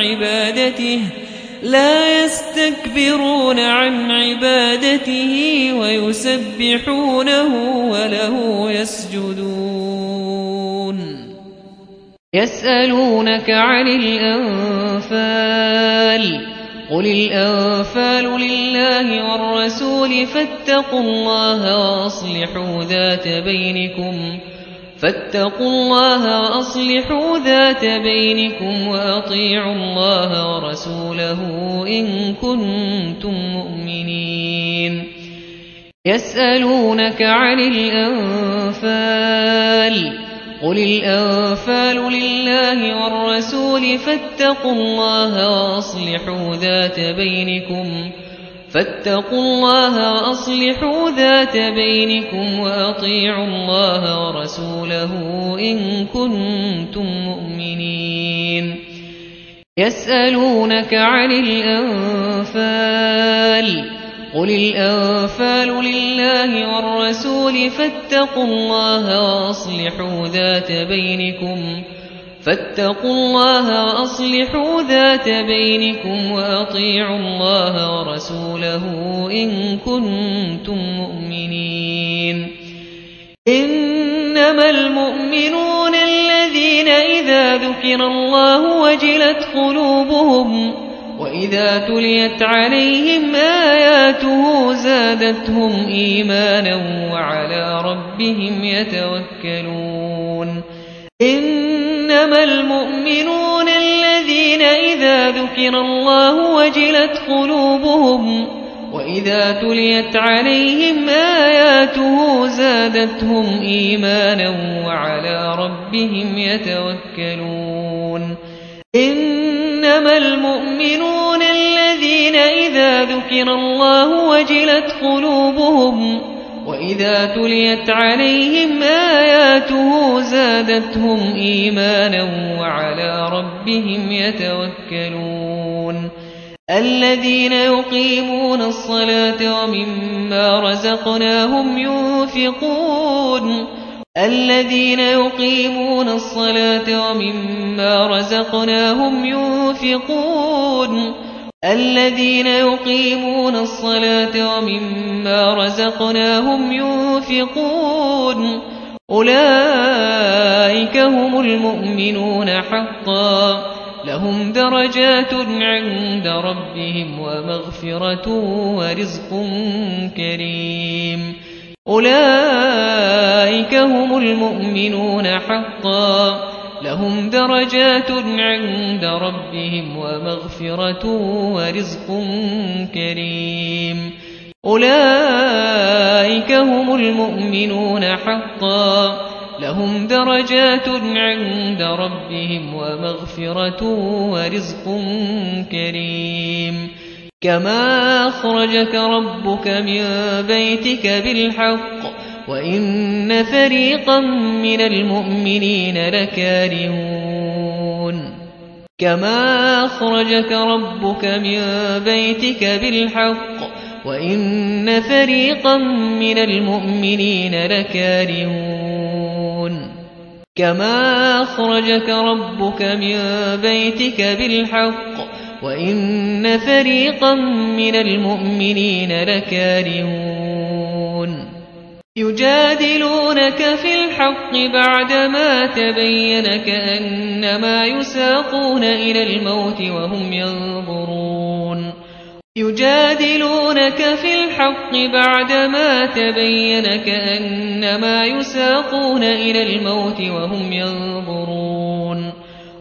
عن عبادته ويسبحونه وله يسجدون يسألونك عن الأنفال قل الأنفال لله والرسول فاتقوا الله وأصلحوا ذات بينكم وأطيعوا الله ورسوله إن كنتم مؤمنين يسألونك عن الأنفال قل الأنفال لله والرسول فاتقوا الله وأصلحوا ذات بينكم وأطيعوا الله ورسوله إن كنتم مؤمنين يسألونك عن الأنفال قل الأنفال لله والرسول فاتقوا الله وأصلحوا ذات بينكم وأطيعوا الله ورسوله إن كنتم مؤمنين إنما المؤمنون الذين إذا ذكر الله وجلت قلوبهم وإذا تليت عليهم آياته زادتهم إيمانا وعلى ربهم يتوكلون إنما المؤمنون الذين إذا ذكر الله وجلت قلوبهم وإذا تليت عليهم آياته زادتهم إيمانا وعلى ربهم يتوكلون إنما المؤمنون الذين إذا ذكر الله وجلت قلوبهم وإذا تليت عليهم آياته زادتهم إيمانا وعلى ربهم يتوكلون الذين يقيمون الصلاة ومما رزقناهم ينفقون الذين يقيمون الصلاة ومما رزقناهم ينفقون الذين يقيمون الصلاة ومما رزقناهم ينفقون أولئك هم المؤمنون حقا لهم درجات عند ربهم ومغفرة ورزق كريم أولئك هم المؤمنون حقا لهم درجات عند ربهم ومغفرة ورزق كريم أولئك هم المؤمنون حقا لهم درجات عند ربهم ومغفرة ورزق كريم كما أخرجك ربك من بيتك بالحق وإن فريقا من المؤمنين لكارهون كما أخرجك ربك من بيتك بالحق وإن فريقا من المؤمنين لكارهون كما أخرجك ربك من بيتك بالحق وإن فريقا من المؤمنين لكارهون يجادلونك في الحق بعدما تبين كأنما يساقون إلى الموت وهم ينظرون يجادلونك في الحق بعدما تبين كأنما يساقون إلى الموت وهم ينظرون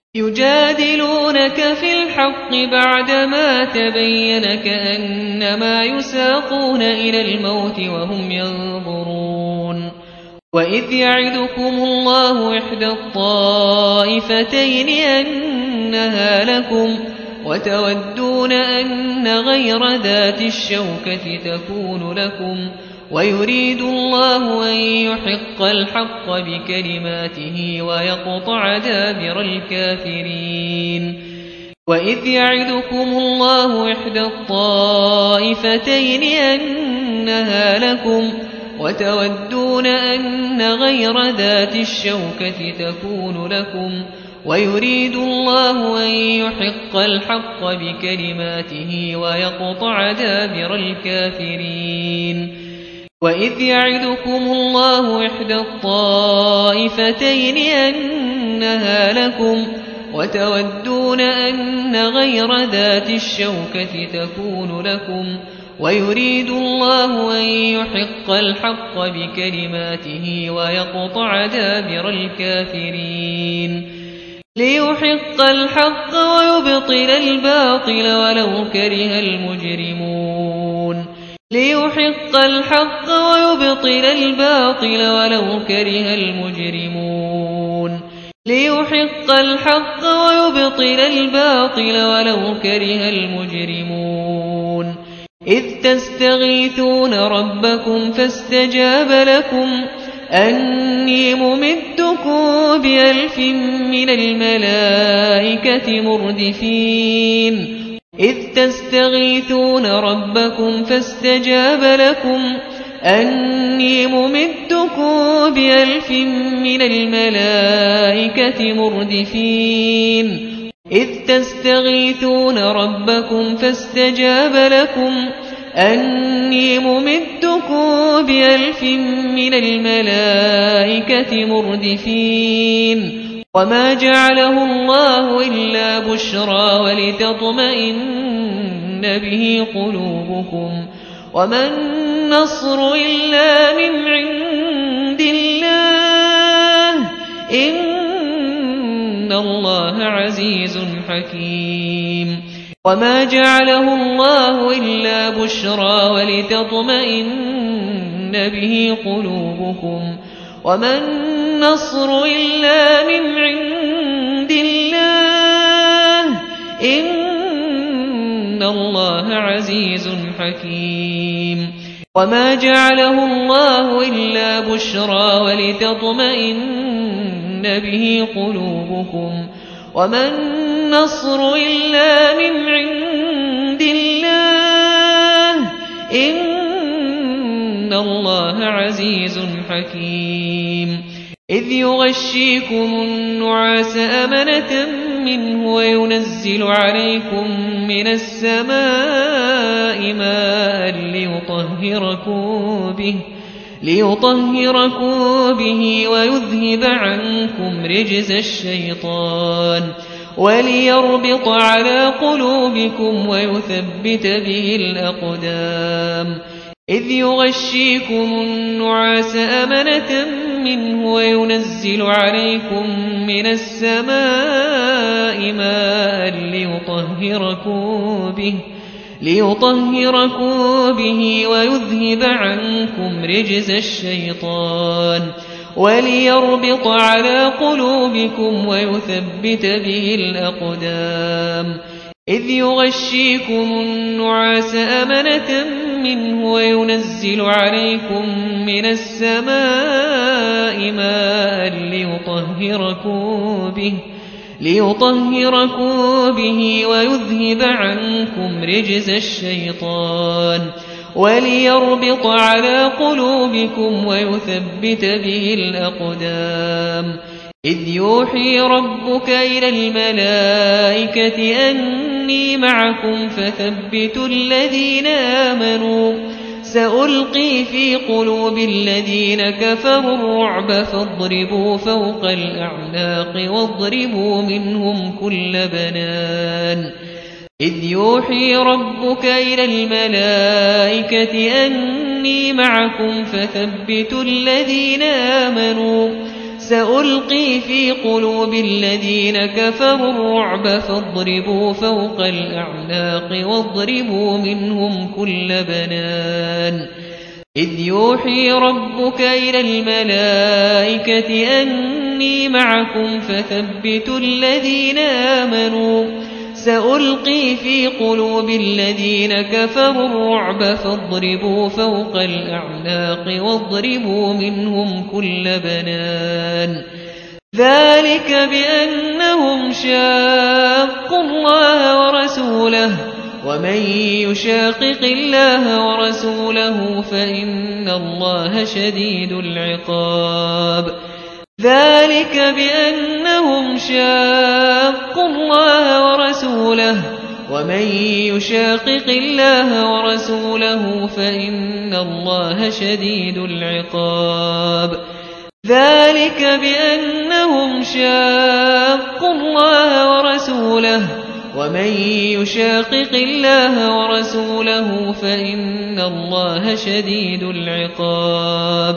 يجادلونك في الحق بعدما تبين كأنما يساقون إلى الموت وهم ينظرون وإذ يعدكم الله إحدى الطائفتين أنها لكم وتودون أن غير ذات الشوكة تكون لكم ويريد الله أن يحق الحق بكلماته ويقطع دابر الكافرين وإذ يعدكم الله إحدى الطائفتين أنها لكم وتودون أن غير ذات الشوكة تكون لكم ويريد الله أن يحق الحق بكلماته ويقطع دابر الكافرين وإذ يعدكم الله إحدى الطائفتين أنها لكم وتودون أن غير ذات الشوكة تكون لكم ويريد الله أن يحق الحق بكلماته ويقطع دابر الكافرين ليحق الحق ويبطل الباطل ولو كره المجرمون ليحق الحق ويبطل الباطل ولو كره المجرمون ليحق الحق ويبطل الباطل ولو كره المجرمون إذ تستغيثون ربكم فاستجاب لكم أني ممدكم ب1000 من الملائكة مردفين إذ تستغيثون ربكم فاستجاب لكم أني ممدكم ب1000 من الملائكة مردفين إذ تستغيثون ربكم فاستجاب لكم أني ممدكم ب1000 من الملائكة مردفين وما جعله الله إلا بشرى ولتطمئن به قلوبكم وما النصر إلا من عند الله إن الله عزيز حكيم وما جعله الله إلا بشرى ولتطمئن به قلوبكم وما النصر إلا من عند الله إن الله عزيز حكيم وما جعله الله إلا بشرى ولتطمئن به قلوبكم وما النصر إلا من عند الله إن الله عزيز حكيم إذ يغشيكم النعاس أمنة منه وينزل عليكم من السماء ماء ليطهركم به ويذهب عنكم رجز الشيطان وليربط على قلوبكم ويثبت به الأقدام إذ يغشيكم النعاس أمنة منه وينزل عليكم من السماء ماء ليطهركم به ويذهب عنكم رجز الشيطان وليربط على قلوبكم ويثبت به الأقدام إذ يغشيكم النعاس أمنة منه وينزل عليكم من السماء ماء ليطهركم به ويذهب عنكم رجز الشيطان وليربط على قلوبكم ويثبت به الأقدام إذ يوحي ربك إلى الملائكة أني معكم فثبتوا الذين آمنوا سألقي في قلوب الذين كفروا الرعب فاضربوا فوق الأعناق واضربوا منهم كل بنان إذ يوحي ربك إلى الملائكة أني معكم فثبتوا الذين آمنوا سألقي في قلوب الذين كفروا الرعب فاضربوا فوق الأعناق واضربوا منهم كل بنان إذ يوحي ربك إلى الملائكة أني معكم فثبتوا الذين آمنوا سألقي في قلوب الذين كفروا الرعب فاضربوا فوق الأعناق واضربوا منهم كل بنان ذلك بأنهم شاقوا الله ورسوله ومن يشاقق الله ورسوله فإن الله شديد العقاب ذلك بأنهم شاقوا الله ورسوله ومن يشاقق الله ورسوله فإن الله شديد العقاب ذلك بأنهم شاقوا الله ورسوله ومن يشاقق الله ورسوله فإن الله شديد العقاب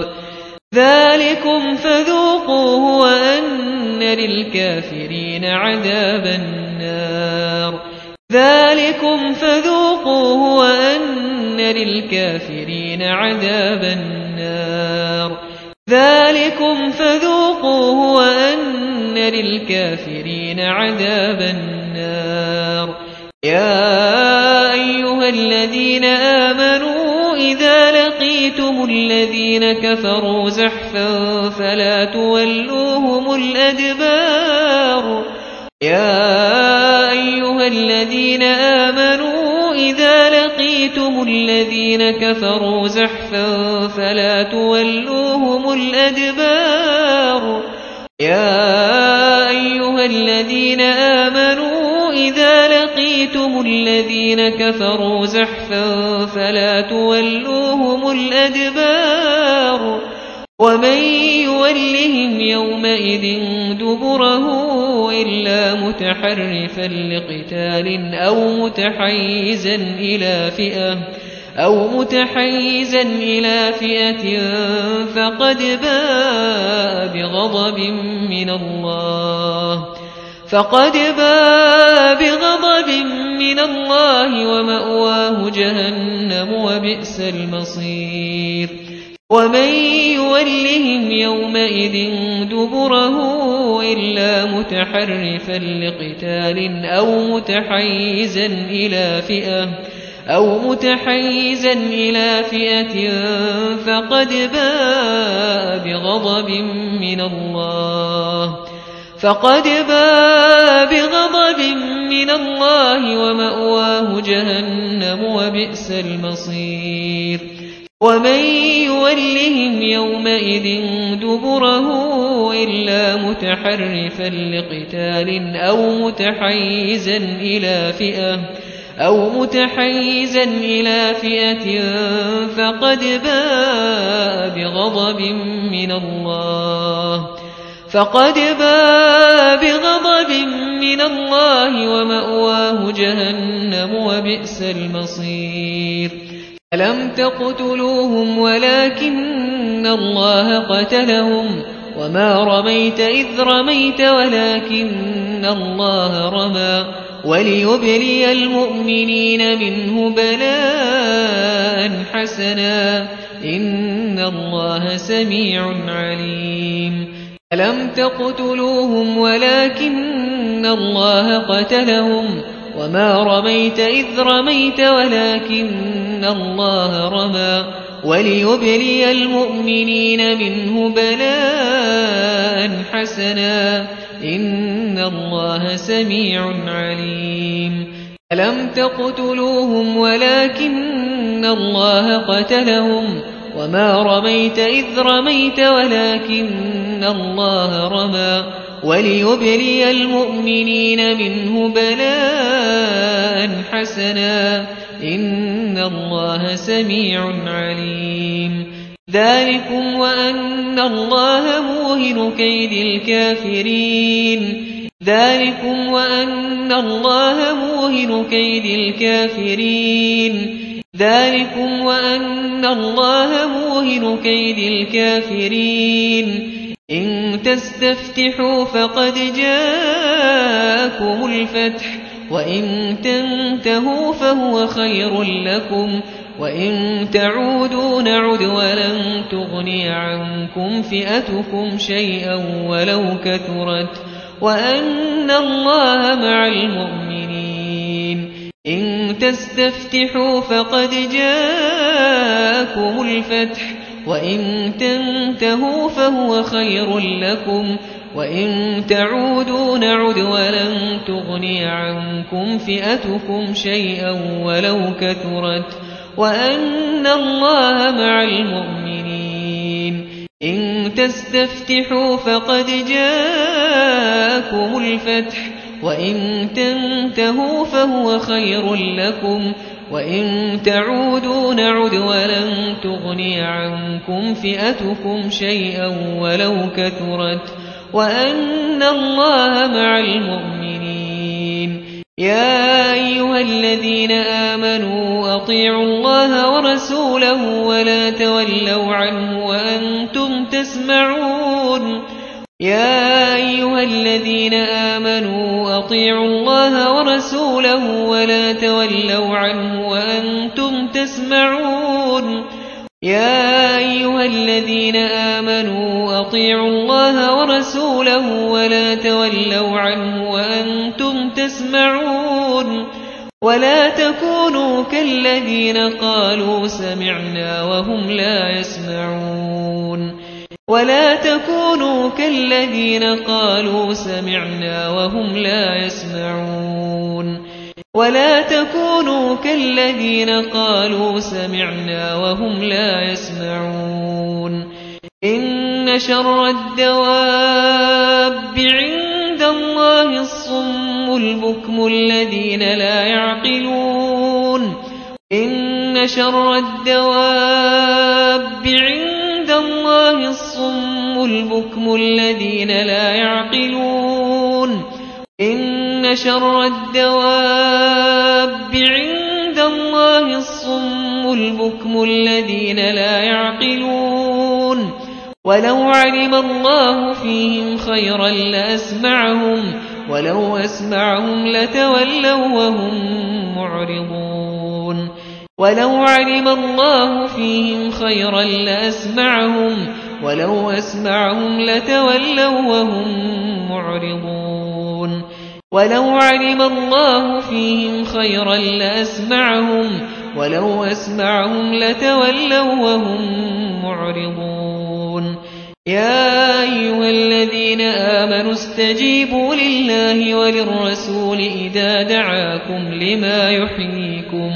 ذلكم فذوقوه وأن للكافرين عذاب النار ذلكم فذوقوه وأن للكافرين عذاب النار ذلكم فذوقوه وأن للكافرين عذاب النار يا أيها الذين آمنوا إذا لقيتم الذين كفروا زحفا فلا تولوهم الأدبار يا أيها الذين آمنوا إذا لقيتم الذين كفروا زحفا فلا تولوهم الأدبار يا أيها الذين آمنوا إذا لقيتم الذين كفروا زحفا فلا تولوهم الأدبار ومن يولهم يومئذ دبره إلا متحرفا لقتال أو متحيزا إلى فئة فقد باء بغضب من الله ومأواه جهنم وبئس المصير ومن يولهم يومئذ دبره إلا متحرفا لقتال أو متحيزا إلى فئة فقد باء بغضب من الله ومأواه جهنم وبئس المصير ومن يولهم يومئذ دبره إلا متحرفا لقتال أو متحيزا إلى فئة فقد باء بغضب من من الله ومأواه جهنم وبئس المصير ألم تقتلوهم ولكن الله قتلهم وما رميت إذ رميت ولكن الله رمى وليبلي المؤمنين منه بلاء حسنا إن الله سميع عليم ألم تقتلوهم ولكن الله قتلهم وما رميت إذ رميت ولكن الله رمى وليبلي المؤمنين منه بلاء حسنا إن الله سميع عليم ألم تقتلوهم ولكن الله قتلهم وما رميت إذ رميت ولكن الله رمى وليبلي المؤمنين منه بلاء حسنا إن الله سميع عليم ذلكم وأن الله موهن كيد الكافرين ذلكم وأن الله موهن كيد الكافرين ذلكم وأن الله موهن كيد الكافرين إن تستفتحوا فقد جاءكم الفتح وإن تنتهوا فهو خير لكم وإن تعودوا نعد ولن تغني عنكم فئتكم شيئا ولو كثرت وأن الله مع المؤمنين إن تستفتحوا فقد جاءكم الفتح وإن تنتهوا فهو خير لكم وإن تعودوا نعد ولن تغني عنكم فئتكم شيئا ولو كثرت وأن الله مع المؤمنين إن تستفتحوا فقد جاءكم الفتح وإن تنتهوا فهو خير لكم وإن تعودوا نعد ولن تغني عنكم فئتكم شيئا ولو كثرت وأن الله مع المؤمنين يا أيها الذين آمنوا أطيعوا الله ورسوله ولا تولوا عنه وأنتم تسمعون يا أيها الذين آمنوا أطيعوا الله ورسوله ولا تولوا عنه وأنتم تسمعون يا أيها الذين آمنوا أطيعوا الله ورسوله ولا تولوا عنه وأنتم تسمعون ولا تكونوا كالذين قالوا سمعنا وهم لا يسمعون ولا تكونوا كالذين قالوا سمعنا وهم لا يسمعون ولا تكونوا كالذين قالوا سمعنا وهم لا يسمعون إن شر الدواب عند الله الصم البكم الذين لا يعقلون إن شر الدواب عند الله الصم البكم الذين لا يعقلون إن شر الدواب عند الله الصم البكم الذين لا يعقلون ولو علم الله فيهم خيرا لأسمعهم ولو أسمعهم لتولوا وهم معرضون ولو علم الله فيهم خيرا لأسمعهم ولو أسمعهم لتولوا وهم معرضون ولو علم الله فيهم خيرا لأسمعهم ولو أسمعهم لتولوا وهم معرضون يا أيها الذين آمنوا استجيبوا لله وللرسول إذا دعاكم لما يحييكم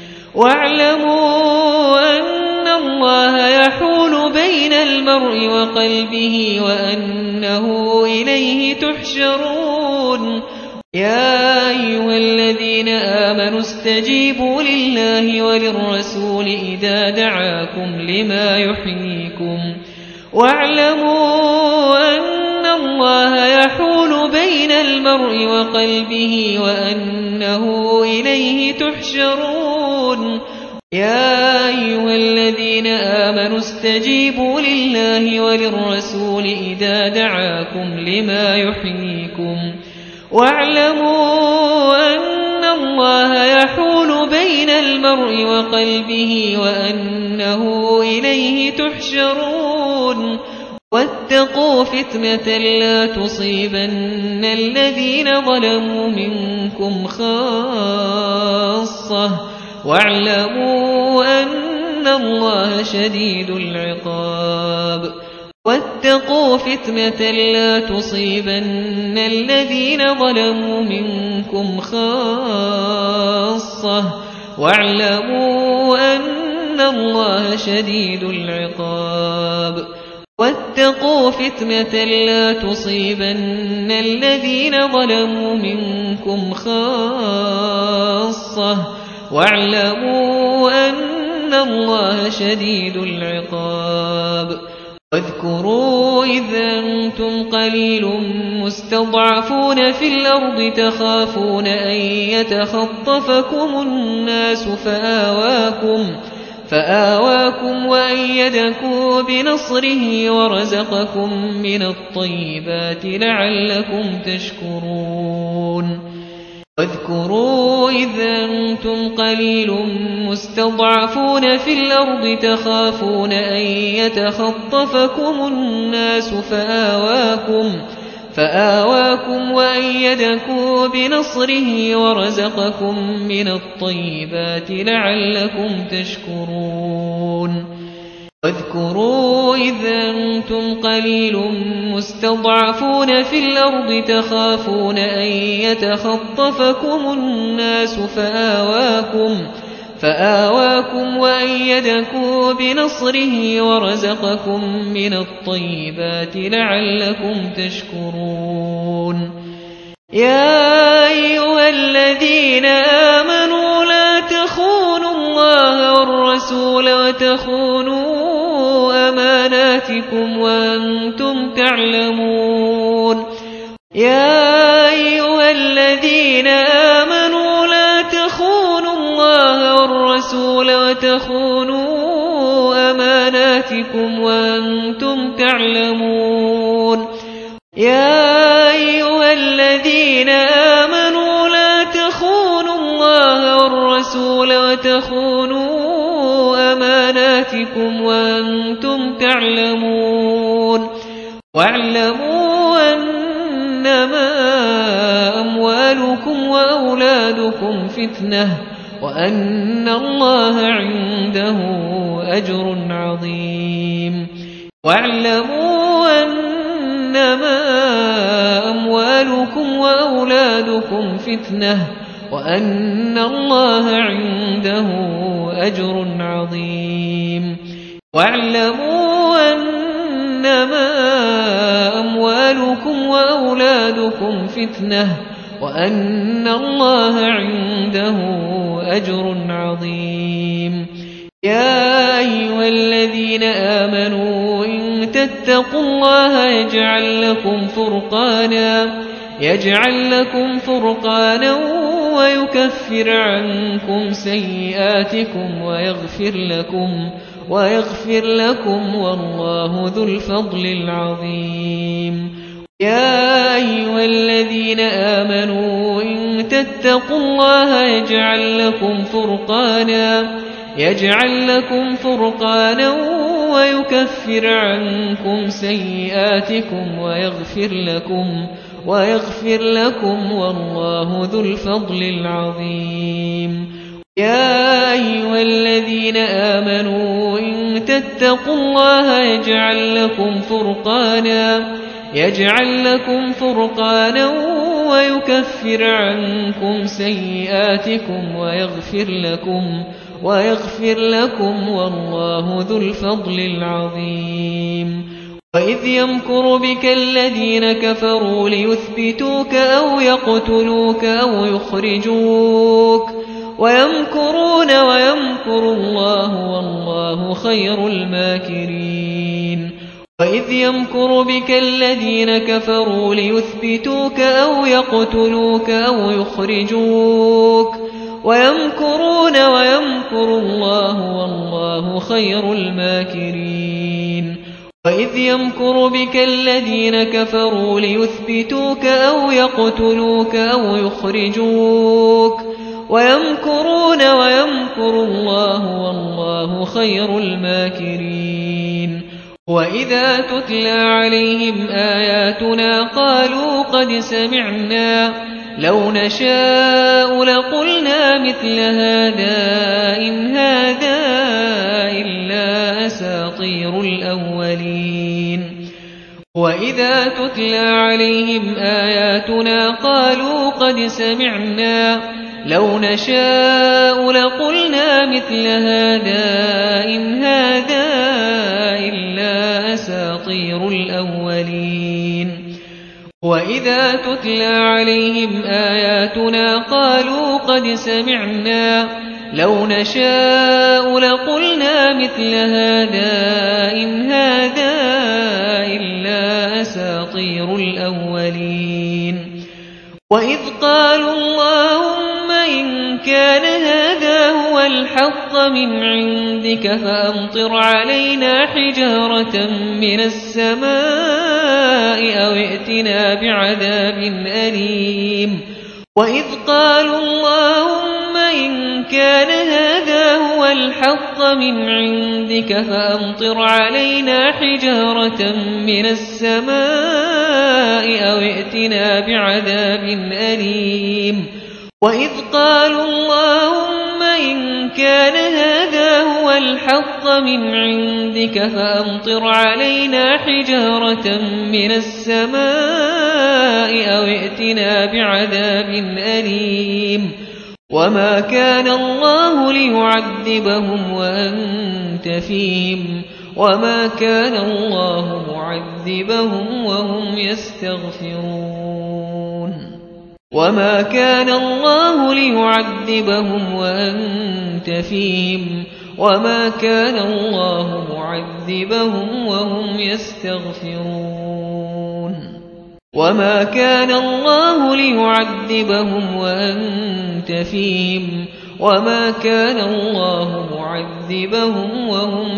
واعلموا أن الله يحول بين المرء وقلبه وأنه إليه تحشرون يا أيها الذين آمنوا استجيبوا لله وللرسول إذا دعاكم لما يحييكم واعلموا أن الله يحول بين المرء وقلبه وأنه إليه تحشرون يا أيها الذين آمنوا استجيبوا لله وللرسول إذا دعاكم لما يحييكم واعلموا أن الله يحول بين المرء وقلبه وأنه إليه تحشرون واتقوا فتنة لا تصيبن الذين ظلموا منكم خاصة واعلموا أن الله شديد العقاب واتقوا فتنة لا تصيبن الذين ظلموا منكم خاصة واعلموا أن الله شديد العقاب واتقوا فتنة لا تصيبن الذين ظلموا منكم خاصة واعلموا أن الله شديد العقاب واذكروا إذ أنتم قليل مستضعفون في الأرض تخافون أن يتخطفكم الناس فآواكم وأيدكم بنصره ورزقكم من الطيبات لعلكم تشكرون واذكروا إذ أنتم قليل مستضعفون في الأرض تخافون أن يتخطفكم الناس فآواكم وأيدكم بنصره ورزقكم من الطيبات لعلكم تشكرون واذكروا إذ أنتم قليل مستضعفون في الأرض تخافون أن يتخطفكم الناس فآواكم وأيدكم بنصره ورزقكم من الطيبات لعلكم تشكرون يا أيها الذين آمنوا لا تخونوا الله والرسول وتخونوا أماناتكم وأنتم تعلمون يا أيها الذين آمنوا لا تخونوا الله والرسول وتخونوا أماناتكم وأنتم تعلمون يا أيها الذين آمنوا لا تخونوا الله والرسول وتخونوا أماناتكم وأنتم تعلمون واعلموا أنما أموالكم وأولادكم فتنة وأن الله عنده أجر عظيم واعلموا أنما أموالكم وأولادكم فتنة وأن الله عنده أجر عظيم واعلموا أنما أموالكم وأولادكم فتنة وأن الله عنده أجر عظيم يا أيها الذين آمنوا إن تتقوا الله يجعل لكم فرقانا ويكفر عنكم سيئاتكم ويغفر لكم والله ذو الفضل العظيم يا أيها الذين آمنوا إن تتقوا الله يجعل لكم فرقانا ويكفر عنكم سيئاتكم ويغفر لكم والله ذو الفضل العظيم يا أيها الذين آمنوا إن تتقوا الله يجعل لكم فرقانا ويكفر عنكم سيئاتكم ويغفر لكم والله ذو الفضل العظيم وإذ يمكر بك الذين كفروا ليثبتوك أو يقتلوك أو يخرجوك ويمكرون ويمكر الله والله خير الماكرين وإذ يمكر بك الذين كفروا ليثبتوك أو يقتلوك أو يخرجوك ويمكرون ويمكر الله والله خير الماكرين وإذ يمكر بك الذين كفروا ليثبتوك أو يقتلوك أو يخرجوك ويمكرون ويمكر الله والله خير الماكرين وإذا تتلى عليهم آياتنا قالوا قد سمعنا لو نشاء لقلنا مثل هذا إن هذا إلا أساطير الأولين وإذا تتلى عليهم آياتنا قالوا قد سمعنا لو نشاء لقلنا مثل هذا إن هذا إلا أساطير الأولين وإذا تتلى عليهم آياتنا قالوا قد سمعنا لو نشاء لقلنا مثل هذا إن هذا إلا أساطير الأولين وإذ قالوا اللهم إن كان هذا هو الحق من عندك فأمطر علينا حجارة من السماء أو ائتنا بعذاب أليم وإذ قالوا اللهم إن كان هذا هو الحق من عندك فأمطر علينا حجارة من السماء أو ائتنا بعذاب أليم وإذ قالوا اللهم إن كان هذا هو الحق من عندك فأمطر علينا حجارة من السماء أو ائتنا بعذاب أليم وما كان الله ليعذبهم وأنت فيهم وما كان الله معذبهم وهم يستغفرون وما كان الله ليعذبهم وأنت فيهم وما كان الله معذبهم وهم يستغفرون وما كان الله ليعذبهم وأنت فيهم وما كان الله معذبهم وهم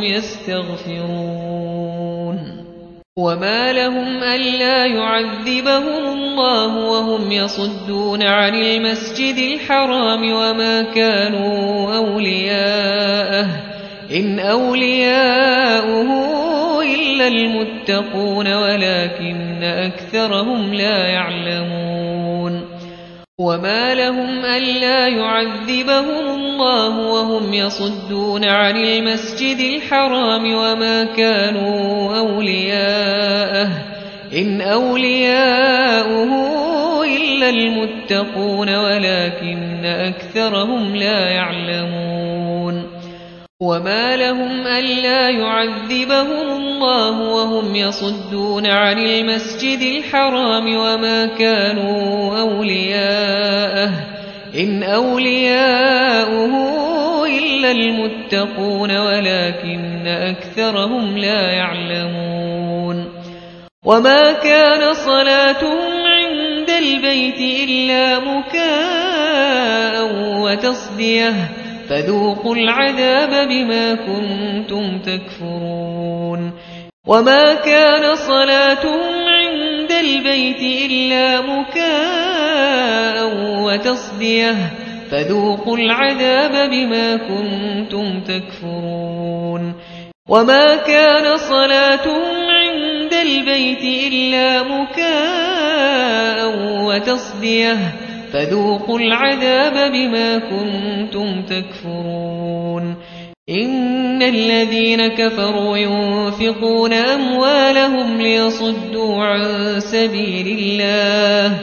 يستغفرون وما لهم ألا يعذبهم الله وهم يصدون عن المسجد الحرام وما كانوا أولياءه إن أولياؤه إلا المتقون ولكن أكثرهم لا يعلمون وما لهم ألا يعذبهم الله وهم يصدون عن المسجد الحرام وما كانوا أولياءه إن أولياؤه إلا المتقون ولكن أكثرهم لا يعلمون وما لهم ألا يعذبهم الله وهم يصدون عن المسجد الحرام وما كانوا أولياءه إن أولياؤه إلا المتقون ولكن أكثرهم لا يعلمون وما كان صلاتهم عند البيت إلا مكاء وتصديه فذوقوا العذاب بما كنتم تكفرون وما كان صلاتهم عند البيت إلا مكاء وتصديه فذوقوا العذاب بما كنتم تكفرون وما كان صلاتهم عند البيت إلا مكاء وتصديه فذوقوا العذاب بما كنتم تكفرون إن الذين كفروا ينفقون أموالهم ليصدوا عن سبيل الله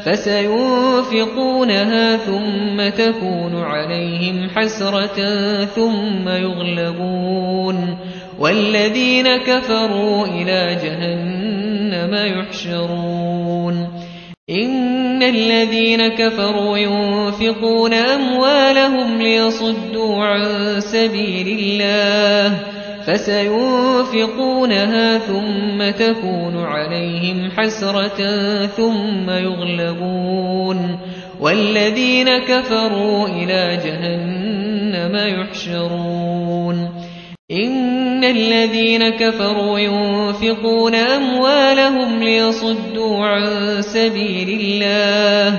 فسينفقونها ثم تكون عليهم حسرة ثم يغلبون والذين كفروا إلى جهنم يحشرون إن الذين كفروا ينفقون أموالهم ليصدوا عن سبيل الله فسينفقونها ثم تكون عليهم حسرة ثم يغلبون والذين كفروا إلى جهنم يحشرون إن الذين كفروا ينفقون أموالهم ليصدوا عن سبيل الله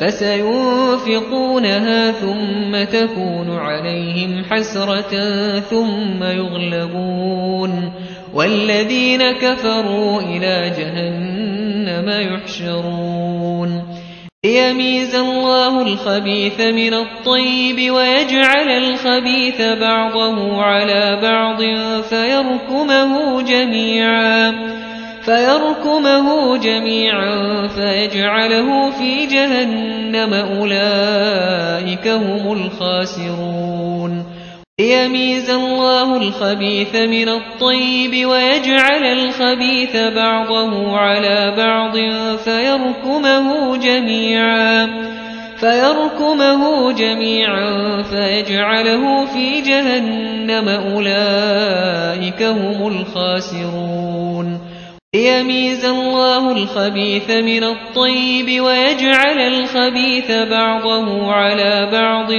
فسينفقونها ثم تكون عليهم حسرة ثم يغلبون والذين كفروا إلى جهنم يحشرون ليميز الله الخبيث من الطيب ويجعل الخبيث بعضه على بعض فيركمه جميعا فيجعله في جهنم أولئك هم الخاسرون ليميز الله الخبيث من الطيب ويجعل الخبيث بعضه على بعض فيركمه جميعا فيجعله في جهنم أولئك هم الخاسرون ليميز الله الخبيث من الطيب ويجعل الخبيث بعضه على بعض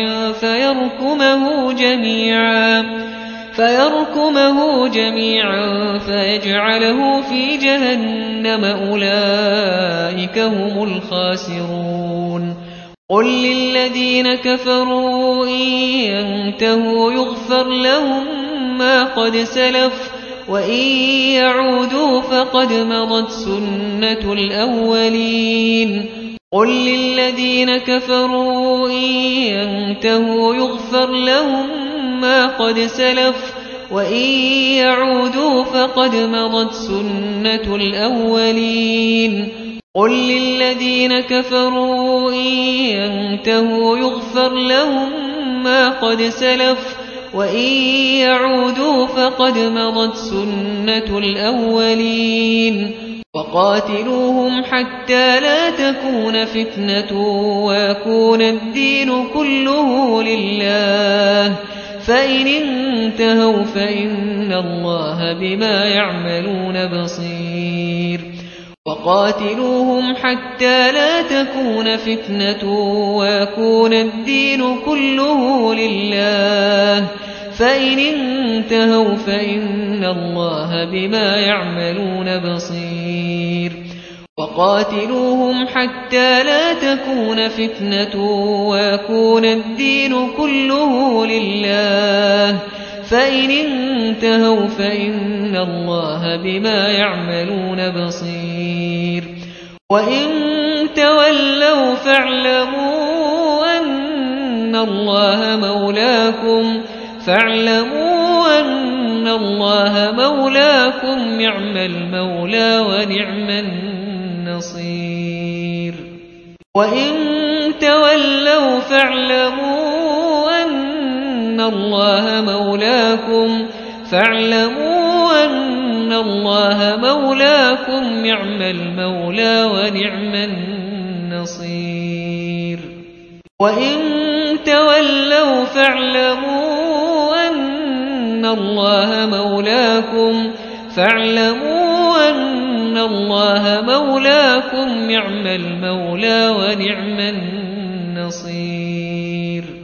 فيركمه جميعا فيجعله في جهنم أولئك هم الخاسرون قل للذين كفروا إن ينتهوا يغفر لهم ما قد سلف وإن يعودوا فقد مضت سنة الأولين قل للذين كفروا إن ينتهوا يغفر لهم ما قد سلف وإن يعودوا فقد مضت سنة الأولين قل للذين كفروا إن ينتهوا يغفر لهم ما قد سلف وإن يعودوا فقد مضت سنة الأولين وقاتلوهم حتى لا تكون فتنة ويكون الدين كله لله فإن انتهوا فإن الله بما يعملون بصير وقاتلوهم حتى لا تكون فتنة ويكون الدين كله لله فإن انتهوا فإن الله بما يعملون بصير وقاتلوهم حتى لا تكون فتنة ويكون الدين كله لله فإن انتهوا فإن الله بما يعملون بصير وإن تولوا فاعلموا أن الله مولاكم نعم المولى ونعم النصير وإن تولوا فاعلموا أن الله مولاكم نعم المولى ونعم النصير وإن تولوا فاعلموا أن الله مولاكم نعم المولى ونعم النصير